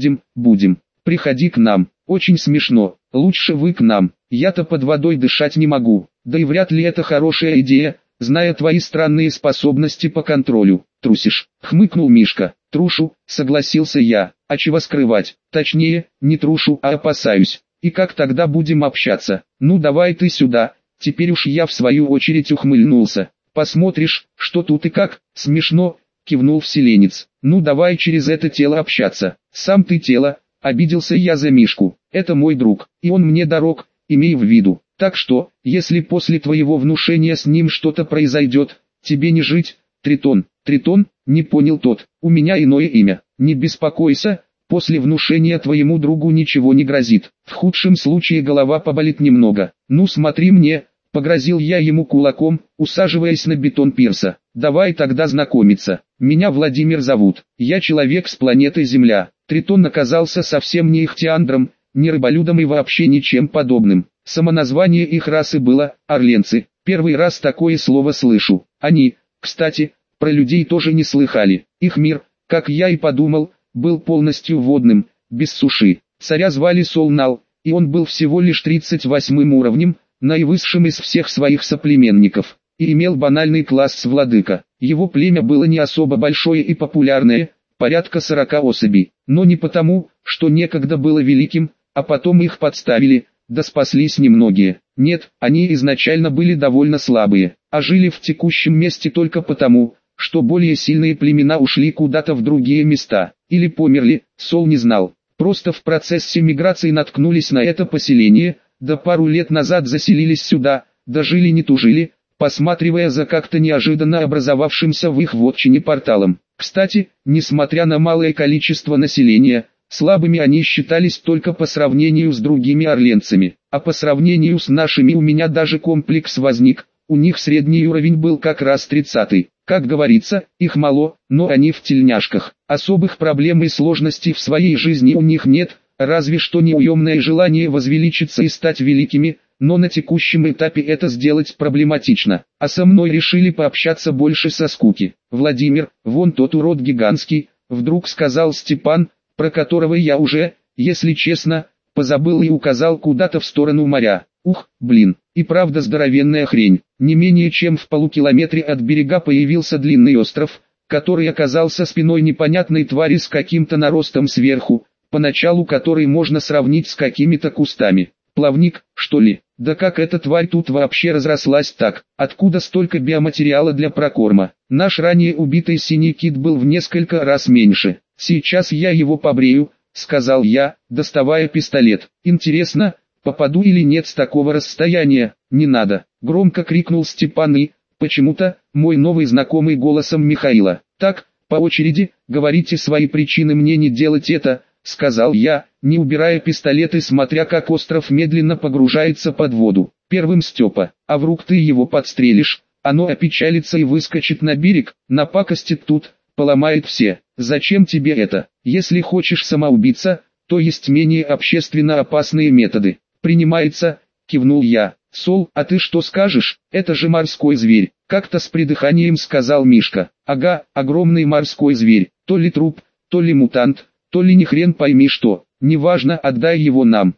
Будем. Приходи к нам. Очень смешно. Лучше вы к нам. Я-то под водой дышать не могу. Да и вряд ли это хорошая идея, зная твои странные способности по контролю». «Трусишь», — хмыкнул Мишка. «Трушу», — согласился я. «А чего скрывать? Точнее, не трушу, а опасаюсь. И как тогда будем общаться? Ну давай ты сюда». Теперь уж я в свою очередь ухмыльнулся. «Посмотришь, что тут и как». «Смешно», — кивнул вселенец. «Ну давай через это тело общаться». «Сам ты тело», — обиделся я за Мишку. «Это мой друг, и он мне дорог, имей в виду. Так что, если после твоего внушения с ним что-то произойдет, тебе не жить». «Тритон». «Тритон?» — не понял тот. «У меня иное имя». «Не беспокойся, после внушения твоему другу ничего не грозит. В худшем случае голова поболит немного. Ну смотри мне», — погрозил я ему кулаком, усаживаясь на бетон пирса. «Давай тогда знакомиться. Меня Владимир зовут. Я человек с планеты Земля». Тритон оказался совсем не ихтиандром, не рыболюдом и вообще ничем подобным. Самоназвание их расы было «орленцы». Первый раз такое слово слышу. Они, кстати, про людей тоже не слыхали. Их мир, как я и подумал, был полностью водным, без суши. Царя звали Солнал, и он был всего лишь 38-м уровнем, наивысшим из всех своих соплеменников, и имел банальный класс владыка. Его племя было не особо большое и популярное, порядка 40 особей, но не потому, что некогда было великим, а потом их подставили, да спаслись немногие. Нет, они изначально были довольно слабые, а жили в текущем месте только потому, что более сильные племена ушли куда-то в другие места, или померли, Сол не знал. Просто в процессе миграции наткнулись на это поселение, да пару лет назад заселились сюда, да жили не тужили, посматривая за как-то неожиданно образовавшимся в их вотчине порталом. Кстати, несмотря на малое количество населения, слабыми они считались только по сравнению с другими орленцами, а по сравнению с нашими у меня даже комплекс возник, у них средний уровень был как раз 30-й. Как говорится, их мало, но они в тельняшках. Особых проблем и сложностей в своей жизни у них нет, разве что неуемное желание возвеличиться и стать великими, но на текущем этапе это сделать проблематично. А со мной решили пообщаться больше со скуки. «Владимир, вон тот урод гигантский», вдруг сказал Степан, про которого я уже, если честно, позабыл и указал куда-то в сторону моря. Ух, блин, и правда здоровенная хрень. Не менее чем в полукилометре от берега появился длинный остров, который оказался спиной непонятной твари с каким-то наростом сверху, поначалу который можно сравнить с какими-то кустами. Плавник, что ли? Да как эта тварь тут вообще разрослась так? Откуда столько биоматериала для прокорма? Наш ранее убитый синий кит был в несколько раз меньше. «Сейчас я его побрею», — сказал я, доставая пистолет. «Интересно, попаду или нет с такого расстояния?» «Не надо», — громко крикнул Степан и, почему-то, мой новый знакомый голосом Михаила. «Так, по очереди, говорите свои причины мне не делать это», — сказал я, не убирая пистолет и смотря как остров медленно погружается под воду. «Первым Степа, а вдруг ты его подстрелишь, оно опечалится и выскочит на берег, напакостит тут, поломает все. Зачем тебе это? Если хочешь самоубиться, то есть менее общественно опасные методы». «Принимается», — кивнул я. Сол, а ты что скажешь? Это же морской зверь, как-то с придыханием сказал Мишка. Ага, огромный морской зверь, то ли труп, то ли мутант, то ли ни хрен пойми что. Неважно, отдай его нам.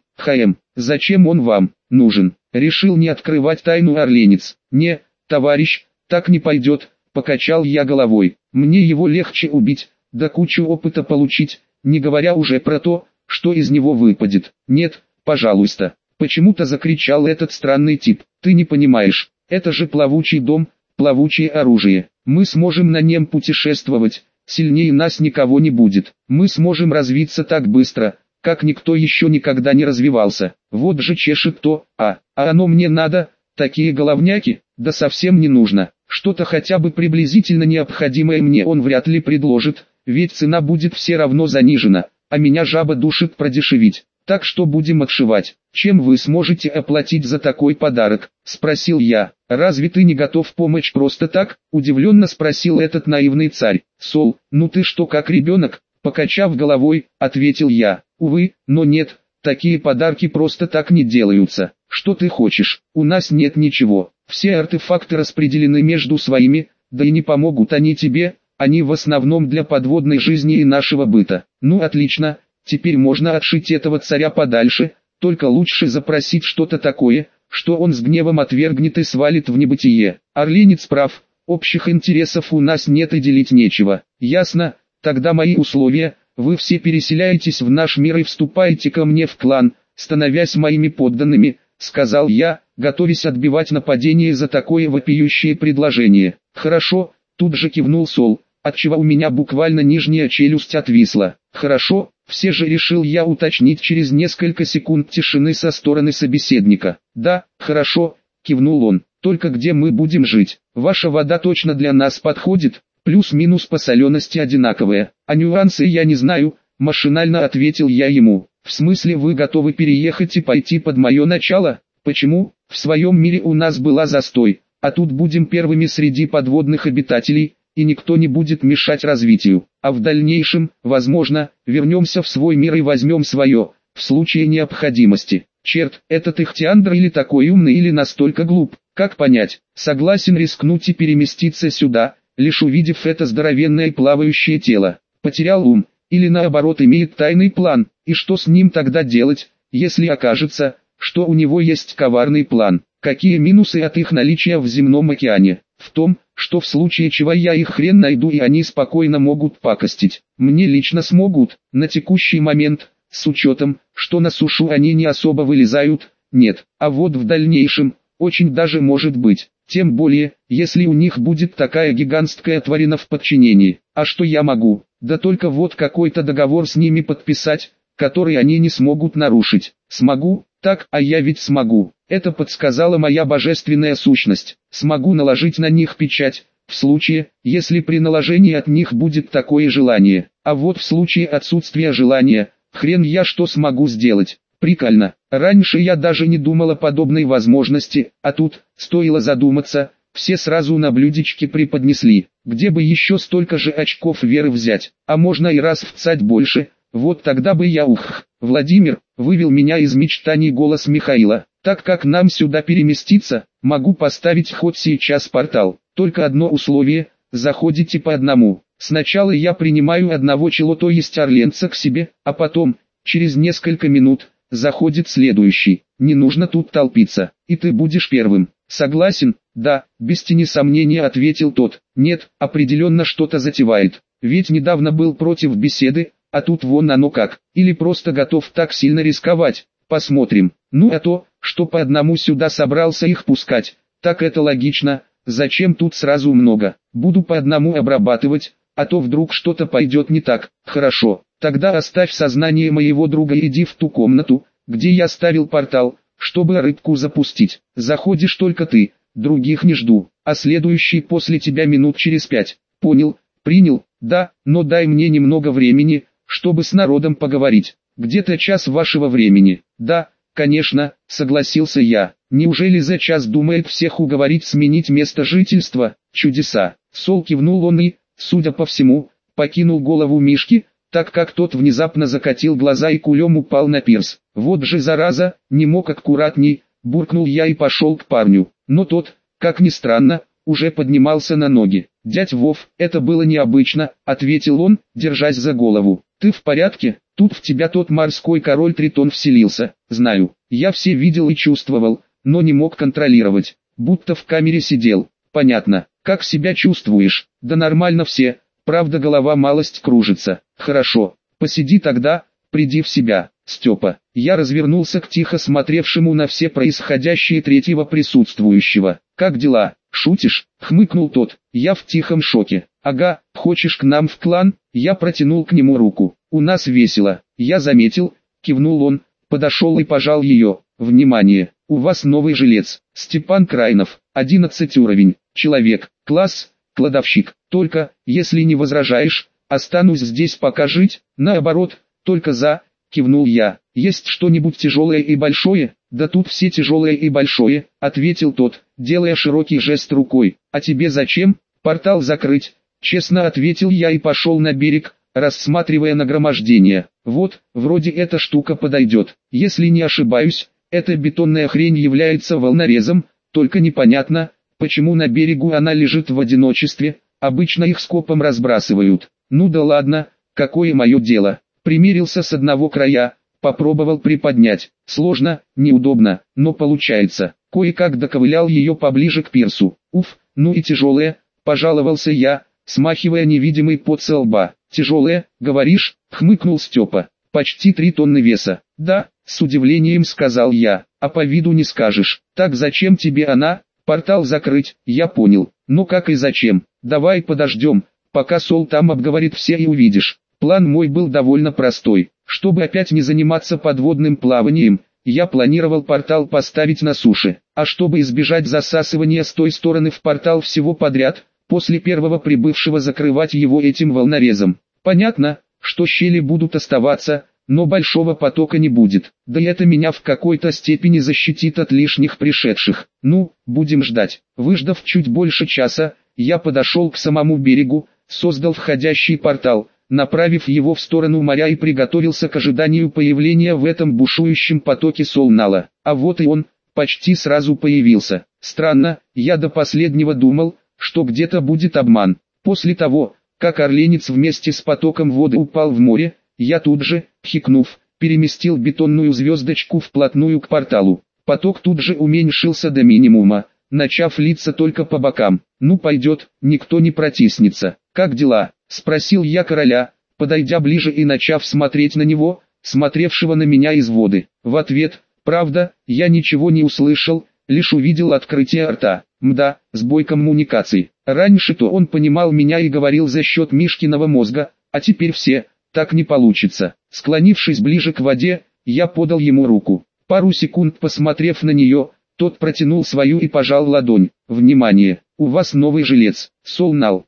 Зачем он вам нужен? Решил не открывать тайну орленец. Не, товарищ, так не пойдет, покачал я головой. Мне его легче убить, да кучу опыта получить, не говоря уже про то, что из него выпадет. Нет, пожалуйста. Почему-то закричал этот странный тип. Ты не понимаешь, это же плавучий дом, плавучее оружие. Мы сможем на нем путешествовать, сильнее нас никого не будет. Мы сможем развиться так быстро, как никто еще никогда не развивался. Вот же чешет то, а оно мне надо, такие головняки, да совсем не нужно. Что-то хотя бы приблизительно необходимое мне он вряд ли предложит, ведь цена будет все равно занижена, а меня жаба душит продешевить. Так что будем отшивать. Чем вы сможете оплатить за такой подарок? Спросил я. Разве ты не готов помочь просто так? Удивленно спросил этот наивный царь. Сол, ну ты что как ребенок? Покачав головой, ответил я. Увы, но нет, такие подарки просто так не делаются. Что ты хочешь? У нас нет ничего. Все артефакты распределены между своими, да и не помогут они тебе, они в основном для подводной жизни и нашего быта. Ну отлично, теперь можно отшить этого царя подальше, только лучше запросить что-то такое, что он с гневом отвергнет и свалит в небытие. Орленец прав, общих интересов у нас нет и делить нечего. Ясно, тогда мои условия, вы все переселяетесь в наш мир и вступаете ко мне в клан, становясь моими подданными, сказал я, готовясь отбивать нападение за такое вопиющее предложение. Хорошо, тут же кивнул Сол, отчего у меня буквально нижняя челюсть отвисла. Хорошо, все же решил я уточнить через несколько секунд тишины со стороны собеседника. Да, хорошо, кивнул он, только где мы будем жить? Ваша вода точно для нас подходит, плюс-минус по солености одинаковая, а нюансы я не знаю, машинально ответил я ему. В смысле вы готовы переехать и пойти под мое начало? Почему? В своем мире у нас была застой, а тут будем первыми среди подводных обитателей, и никто не будет мешать развитию. А в дальнейшем, возможно, вернемся в свой мир и возьмем свое, в случае необходимости. Черт, этот Ихтиандр или такой умный, или настолько глуп, как понять? Согласен рискнуть и переместиться сюда, лишь увидев это здоровенное плавающее тело. Потерял ум, или наоборот имеет тайный план, и что с ним тогда делать, если окажется, что у него есть коварный план? Какие минусы от их наличия в земном океане? В том, что в случае чего я их хрен найду и они спокойно могут пакостить. Мне лично смогут, на текущий момент, с учетом, что на сушу они не особо вылезают, нет. А вот в дальнейшем, очень даже может быть. Тем более, если у них будет такая гигантская тварина в подчинении. А что я могу? Да только вот какой-то договор с ними подписать, который они не смогут нарушить. Смогу? Так, а я ведь смогу. Это подсказала моя божественная сущность. Смогу наложить на них печать, в случае, если при наложении от них будет такое желание. А вот в случае отсутствия желания, хрен я что смогу сделать. Прикольно. Раньше я даже не думал о подобной возможности, а тут, стоило задуматься, все сразу на блюдечке преподнесли. Где бы еще столько же очков веры взять, а можно и раз в цать больше, вот тогда бы я Владимир, вывел меня из мечтаний голос Михаила. Так как нам сюда переместиться, могу поставить хоть сейчас портал. Только одно условие, заходите по одному. Сначала я принимаю одного чело, то есть орленца к себе, а потом, через несколько минут, заходит следующий. Не нужно тут толпиться, и ты будешь первым. Согласен? Да, без тени сомнения ответил тот. Нет, определенно что-то затевает. Ведь недавно был против беседы, а тут вон оно как. Или просто готов так сильно рисковать. Посмотрим. Ну а то, что по одному сюда собрался их пускать, так это логично. Зачем тут сразу много? Буду по одному обрабатывать, а то вдруг что-то пойдет не так. Хорошо, тогда оставь сознание моего друга и иди в ту комнату, где я ставил портал, чтобы рыбку запустить. Заходишь только ты, других не жду, а следующий после тебя минут через 5. Понял, принял, да, но дай мне немного времени, чтобы с народом поговорить. Где-то час вашего времени. Да, конечно, согласился я. Неужели за час думает всех уговорить сменить место жительства? Чудеса. Сол кивнул он и, судя по всему, покинул голову Мишки, так как тот внезапно закатил глаза и кулем упал на пирс. Вот же зараза, не мог аккуратней, буркнул я и пошел к парню. Но тот, как ни странно, уже поднимался на ноги. «Дядь Вов, это было необычно», — ответил он, держась за голову. «Ты в порядке? Тут в тебя тот морской король Тритон вселился». «Знаю, я все видел и чувствовал, но не мог контролировать, будто в камере сидел». «Понятно. Как себя чувствуешь?» «Да нормально все, правда голова малость кружится». «Хорошо, посиди тогда, приди в себя, Степа». Я развернулся к тихо смотревшему на все происходящее третьего присутствующего. «Как дела? Шутишь?» — хмыкнул тот. «Я в тихом шоке». «Ага, хочешь к нам в клан?» Я протянул к нему руку. «У нас весело». «Я заметил», — кивнул он, подошел и пожал ее. «Внимание, у вас новый жилец, Степан Крайнов, 11 уровень, человек, класс, кладовщик. Только, если не возражаешь, останусь здесь пока жить». «Наоборот, только за», — кивнул я. «Есть что-нибудь тяжелое и большое?» «Да тут все тяжелое и большое», — ответил тот, делая широкий жест рукой. «А тебе зачем?» «Портал закрыть», — честно ответил я и пошел на берег, рассматривая нагромождение. «Вот, вроде эта штука подойдет. Если не ошибаюсь, эта бетонная хрень является волнорезом, только непонятно, почему на берегу она лежит в одиночестве, обычно их скопом разбрасывают». «Ну да ладно, какое мое дело». Примерился с одного края, попробовал приподнять. Сложно, неудобно, но получается. Кое-как доковылял ее поближе к пирсу. «Уф, ну и тяжелая», — пожаловался я, смахивая невидимый пот со лба. «Тяжелая, говоришь?» — хмыкнул Степа. «Почти 3 тонны веса». «Да», — с удивлением сказал я, — «а по виду не скажешь». «Так зачем тебе она?» «Портал закрыть», — я понял. «Ну как и зачем? Давай подождем, пока Сол там обговорит все и увидишь». План мой был довольно простой. Чтобы опять не заниматься подводным плаванием, я планировал портал поставить на суше. А чтобы избежать засасывания с той стороны в портал всего подряд, после первого прибывшего закрывать его этим волнорезом. Понятно, что щели будут оставаться, но большого потока не будет. Да и это меня в какой-то степени защитит от лишних пришедших. Ну, будем ждать. Выждав чуть больше часа, я подошел к самому берегу, создал входящий портал, направив его в сторону моря и приготовился к ожиданию появления в этом бушующем потоке Солнала. А вот и он, почти сразу появился. Странно, я до последнего думал, что где-то будет обман. После того, как Орленец вместе с потоком воды упал в море, я тут же, хикнув, переместил бетонную звездочку вплотную к порталу. Поток тут же уменьшился до минимума, начав литься только по бокам. «Ну пойдет, никто не протиснется. Как дела?» — спросил я короля, подойдя ближе и начав смотреть на него, смотревшего на меня из воды. В ответ, правда, я ничего не услышал, лишь увидел открытие рта. Мда, сбой коммуникаций. Раньше-то он понимал меня и говорил за счет Мишкиного мозга, а теперь все, так не получится. Склонившись ближе к воде, я подал ему руку. Пару секунд посмотрев на нее, тот протянул свою и пожал ладонь. «Внимание, у вас новый жилец, Солнал,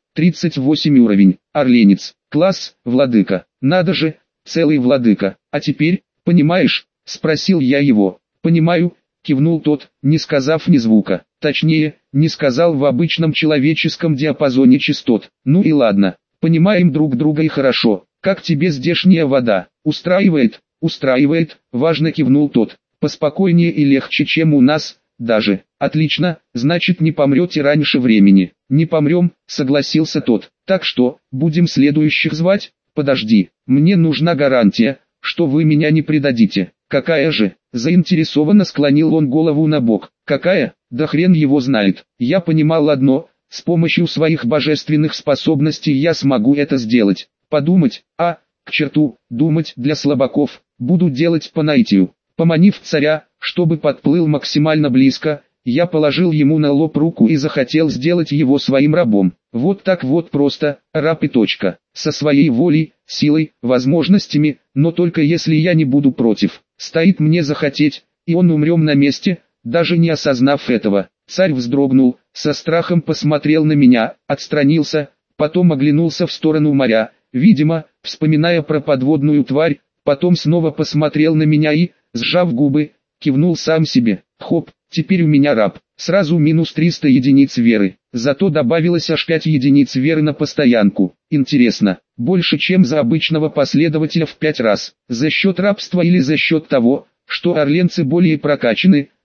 38 уровень, Орленец, класс, владыка». «Надо же, целый владыка. А теперь, понимаешь?» — спросил я его. «Понимаю», — кивнул тот, не сказав ни звука. Точнее, не сказал в обычном человеческом диапазоне частот. «Ну и ладно, понимаем друг друга и хорошо. Как тебе здешняя вода? Устраивает?» «Устраивает», — важно кивнул тот. «Поспокойнее и легче, чем у нас, даже». «Отлично, значит не помрете раньше времени». «Не помрем», — согласился тот. «Так что, будем следующих звать?» «Подожди, мне нужна гарантия, что вы меня не предадите». «Какая же?» — заинтересованно склонил он голову на бок. «Какая? Да хрен его знает». Я понимал одно: с помощью своих божественных способностей я смогу это сделать. Подумать, к черту, думать для слабаков, буду делать по наитию. Поманив царя, чтобы подплыл максимально близко, я положил ему на лоб руку и захотел сделать его своим рабом. Вот так вот просто, раб и точка. Со своей волей, силой, возможностями, но только если я не буду против. Стоит мне захотеть, и он умрем на месте, даже не осознав этого. Царь вздрогнул, со страхом посмотрел на меня, отстранился, потом оглянулся в сторону моря, видимо, вспоминая про подводную тварь, потом снова посмотрел на меня и, сжав губы, кивнул сам себе. Хоп, теперь у меня раб. Сразу минус 300 единиц веры. Зато добавилось аж 5 единиц веры на постоянку. Интересно, больше чем за обычного последователя в 5 раз. За счет рабства или за счет того, что орленцы более прокачаны,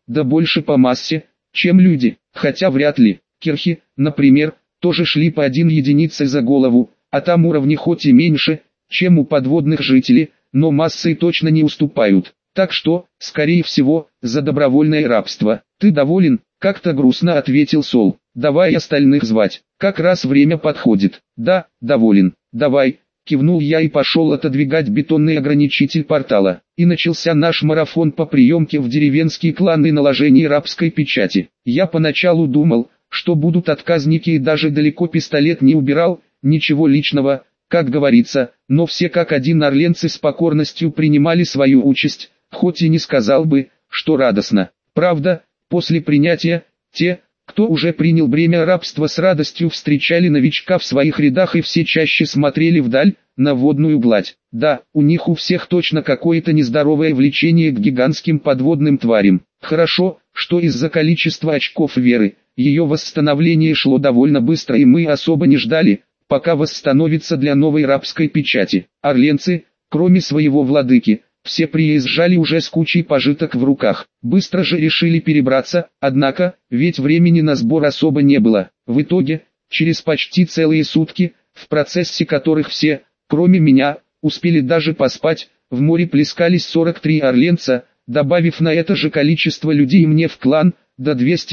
да больше по массе, чем люди, хотя вряд ли. Кирхи, например, тоже шли по 1 единице за голову, а там уровни хоть и меньше, чем у подводных жителей, но массой точно не уступают. Так что, скорее всего, за добровольное рабство. Ты доволен? Как-то грустно ответил Сол. Давай остальных звать, как раз время подходит. Да, доволен. Давай, кивнул я и пошел отодвигать бетонный ограничитель портала. И начался наш марафон по приемке в деревенские кланы и наложении рабской печати. Я поначалу думал, что будут отказники и даже далеко пистолет не убирал, ничего личного, как говорится, но все как один орленцы с покорностью принимали свою участь, хоть и не сказал бы, что радостно. Правда, после принятия, те, кто уже принял бремя рабства, с радостью встречали новичка в своих рядах и все чаще смотрели вдаль, на водную гладь. Да, у них у всех точно какое-то нездоровое влечение к гигантским подводным тварям. Хорошо, что из-за количества очков веры, ее восстановление шло довольно быстро и мы особо не ждали, пока восстановится для новой рабской печати. Орленцы, кроме своего владыки, все приезжали уже с кучей пожиток в руках. Быстро же решили перебраться, однако, ведь времени на сбор особо не было. В итоге, через почти целые сутки, в процессе которых все, кроме меня, успели даже поспать, в море плескались 43 орленца, добавив на это же количество людей мне в клан, до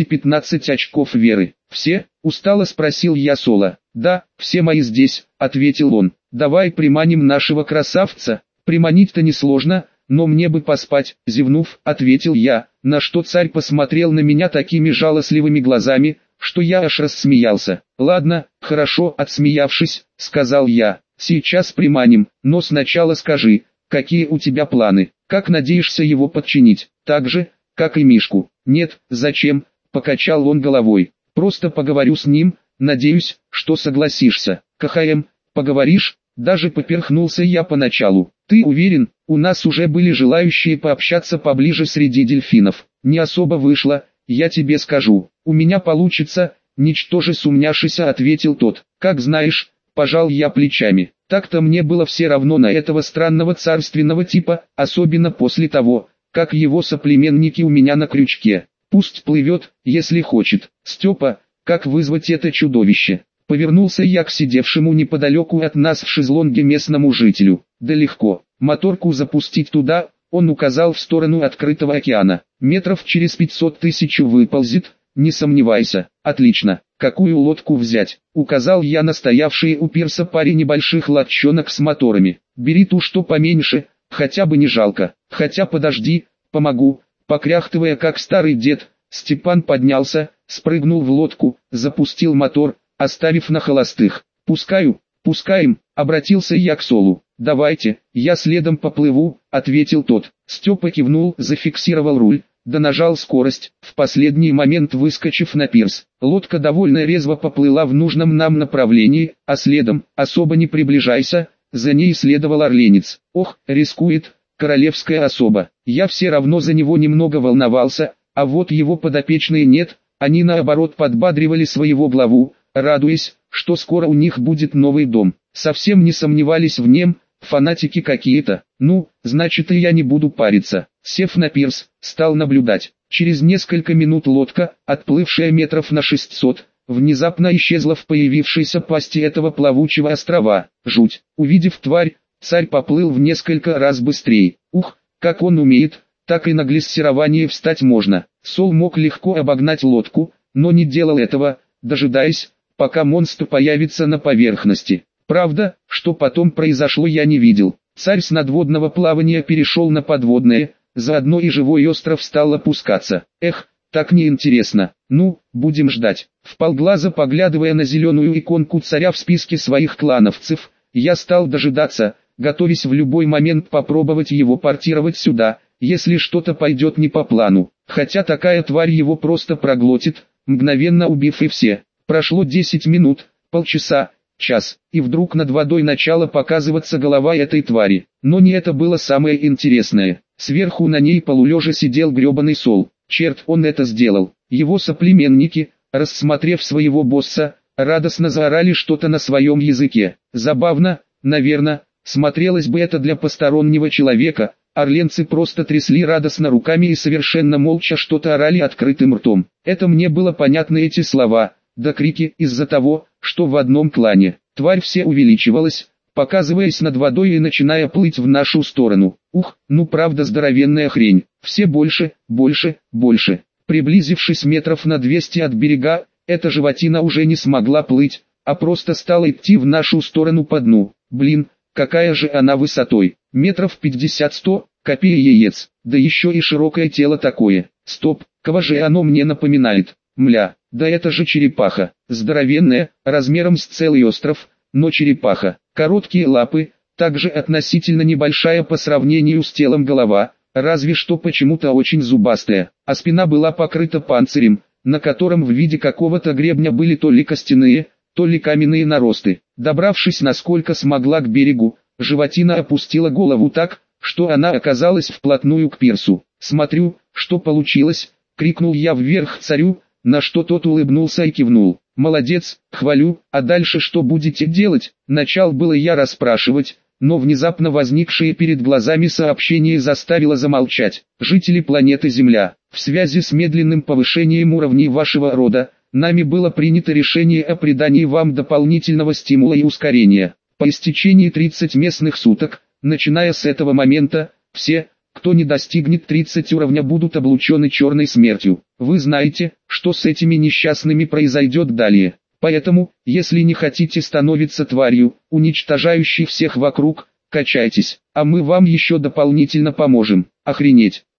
215 очков веры. «Все?» – устало спросил я Сола. «Да, все мои здесь», – ответил он. «Давай приманим нашего красавца». «Приманить-то несложно, но мне бы поспать», – зевнув, ответил я, на что царь посмотрел на меня такими жалостливыми глазами, что я аж рассмеялся. «Ладно, хорошо», – отсмеявшись, сказал я, – «сейчас приманим, но сначала скажи, какие у тебя планы, как надеешься его подчинить, так же, как и Мишку?» «Нет, зачем?» – покачал он головой. «Просто поговорю с ним, надеюсь, что согласишься». «КХМ, поговоришь?» Даже поперхнулся я поначалу. «Ты уверен, у нас уже были желающие пообщаться поближе среди дельфинов?» «Не особо вышло, я тебе скажу. У меня получится», ничтоже сумняшися ответил тот. «Как знаешь», пожал я плечами. Так-то мне было все равно на этого странного царственного типа, особенно после того, как его соплеменники у меня на крючке. Пусть плывет, если хочет. Степа, как вызвать это чудовище? Повернулся я к сидевшему неподалеку от нас в шезлонге местному жителю. Да легко, моторку запустить туда, он указал в сторону открытого океана. Метров через 500 тысяч выползет, не сомневайся. Отлично, какую лодку взять? Указал я на стоявшие у пирса паре небольших лодчонок с моторами. Бери ту, что поменьше, хотя бы не жалко. Хотя подожди, помогу. Покряхтывая как старый дед, Степан поднялся, спрыгнул в лодку, запустил мотор, оставив на холостых. «Пускаем», обратился я к Солу. «Давайте, я следом поплыву», ответил тот. Степа кивнул, зафиксировал руль, да нажал скорость, в последний момент выскочив на пирс. Лодка довольно резво поплыла в нужном нам направлении, а следом, особо не приближайся, за ней следовал орленец. Ох, рискует, королевская особа. Я все равно за него немного волновался, а вот его подопечные нет, они наоборот подбадривали своего главу, радуясь, что скоро у них будет новый дом. Совсем не сомневались в нем, фанатики какие-то. Ну, значит и я не буду париться. Сев на пирс, стал наблюдать. Через несколько минут лодка, отплывшая метров на 600, внезапно исчезла в появившейся пасти этого плавучего острова. Жуть. Увидев тварь, царь поплыл в несколько раз быстрее. Ух, как он умеет, так и на глиссирование встать можно. Сол мог легко обогнать лодку, но не делал этого, дожидаясь, пока монстр появится на поверхности. Правда, что потом произошло, я не видел. Царь с надводного плавания перешел на подводное, заодно и живой остров стал опускаться. Эх, так неинтересно. Ну, будем ждать. Вполглаза поглядывая на зеленую иконку царя в списке своих клановцев, я стал дожидаться, готовясь в любой момент попробовать его портировать сюда, если что-то пойдет не по плану. Хотя такая тварь его просто проглотит, мгновенно убив и все. Прошло 10 минут, полчаса, час, и вдруг над водой начала показываться голова этой твари. Но не это было самое интересное. Сверху на ней полулежа сидел гребаный Сол. Черт, он это сделал. Его соплеменники, рассмотрев своего босса, радостно заорали что-то на своем языке. Забавно, наверное, Смотрелось бы это для постороннего человека, орленцы просто трясли радостно руками и совершенно молча что-то орали открытым ртом. Это мне было понятно эти слова, да крики из-за того, что в одном клане. Тварь все увеличивалась, показываясь над водой и начиная плыть в нашу сторону. Ух, ну правда здоровенная хрень. Все больше, больше, больше. Приблизившись метров на 200 от берега, эта животина уже не смогла плыть, а просто стала идти в нашу сторону по дну. Блин, какая же она высотой. Метров 50-100, копия яиц. Да еще и широкое тело такое. Стоп, кого же оно мне напоминает? Мля, да это же черепаха. Здоровенная, размером с целый остров, но черепаха. Короткие лапы, также относительно небольшая по сравнению с телом голова, разве что почему-то очень зубастая, а спина была покрыта панцирем, на котором в виде какого-то гребня были то ли костяные, то ли каменные наросты. Добравшись насколько смогла к берегу, животина опустила голову так, что она оказалась вплотную к пирсу. «Смотрю, что получилось!» — крикнул я вверх царю, на что тот улыбнулся и кивнул. «Молодец, хвалю, а дальше что будете делать?» Начал было я расспрашивать, но внезапно возникшее перед глазами сообщение заставило замолчать. Жители планеты Земля, в связи с медленным повышением уровней вашего рода, нами было принято решение о придании вам дополнительного стимула и ускорения. По истечении 30 местных суток, начиная с этого момента, все, кто не достигнет 30 уровня, будут облучены черной смертью. Вы знаете, что с этими несчастными произойдет далее. Поэтому, если не хотите становиться тварью, уничтожающей всех вокруг, качайтесь, а мы вам еще дополнительно поможем. Охренеть!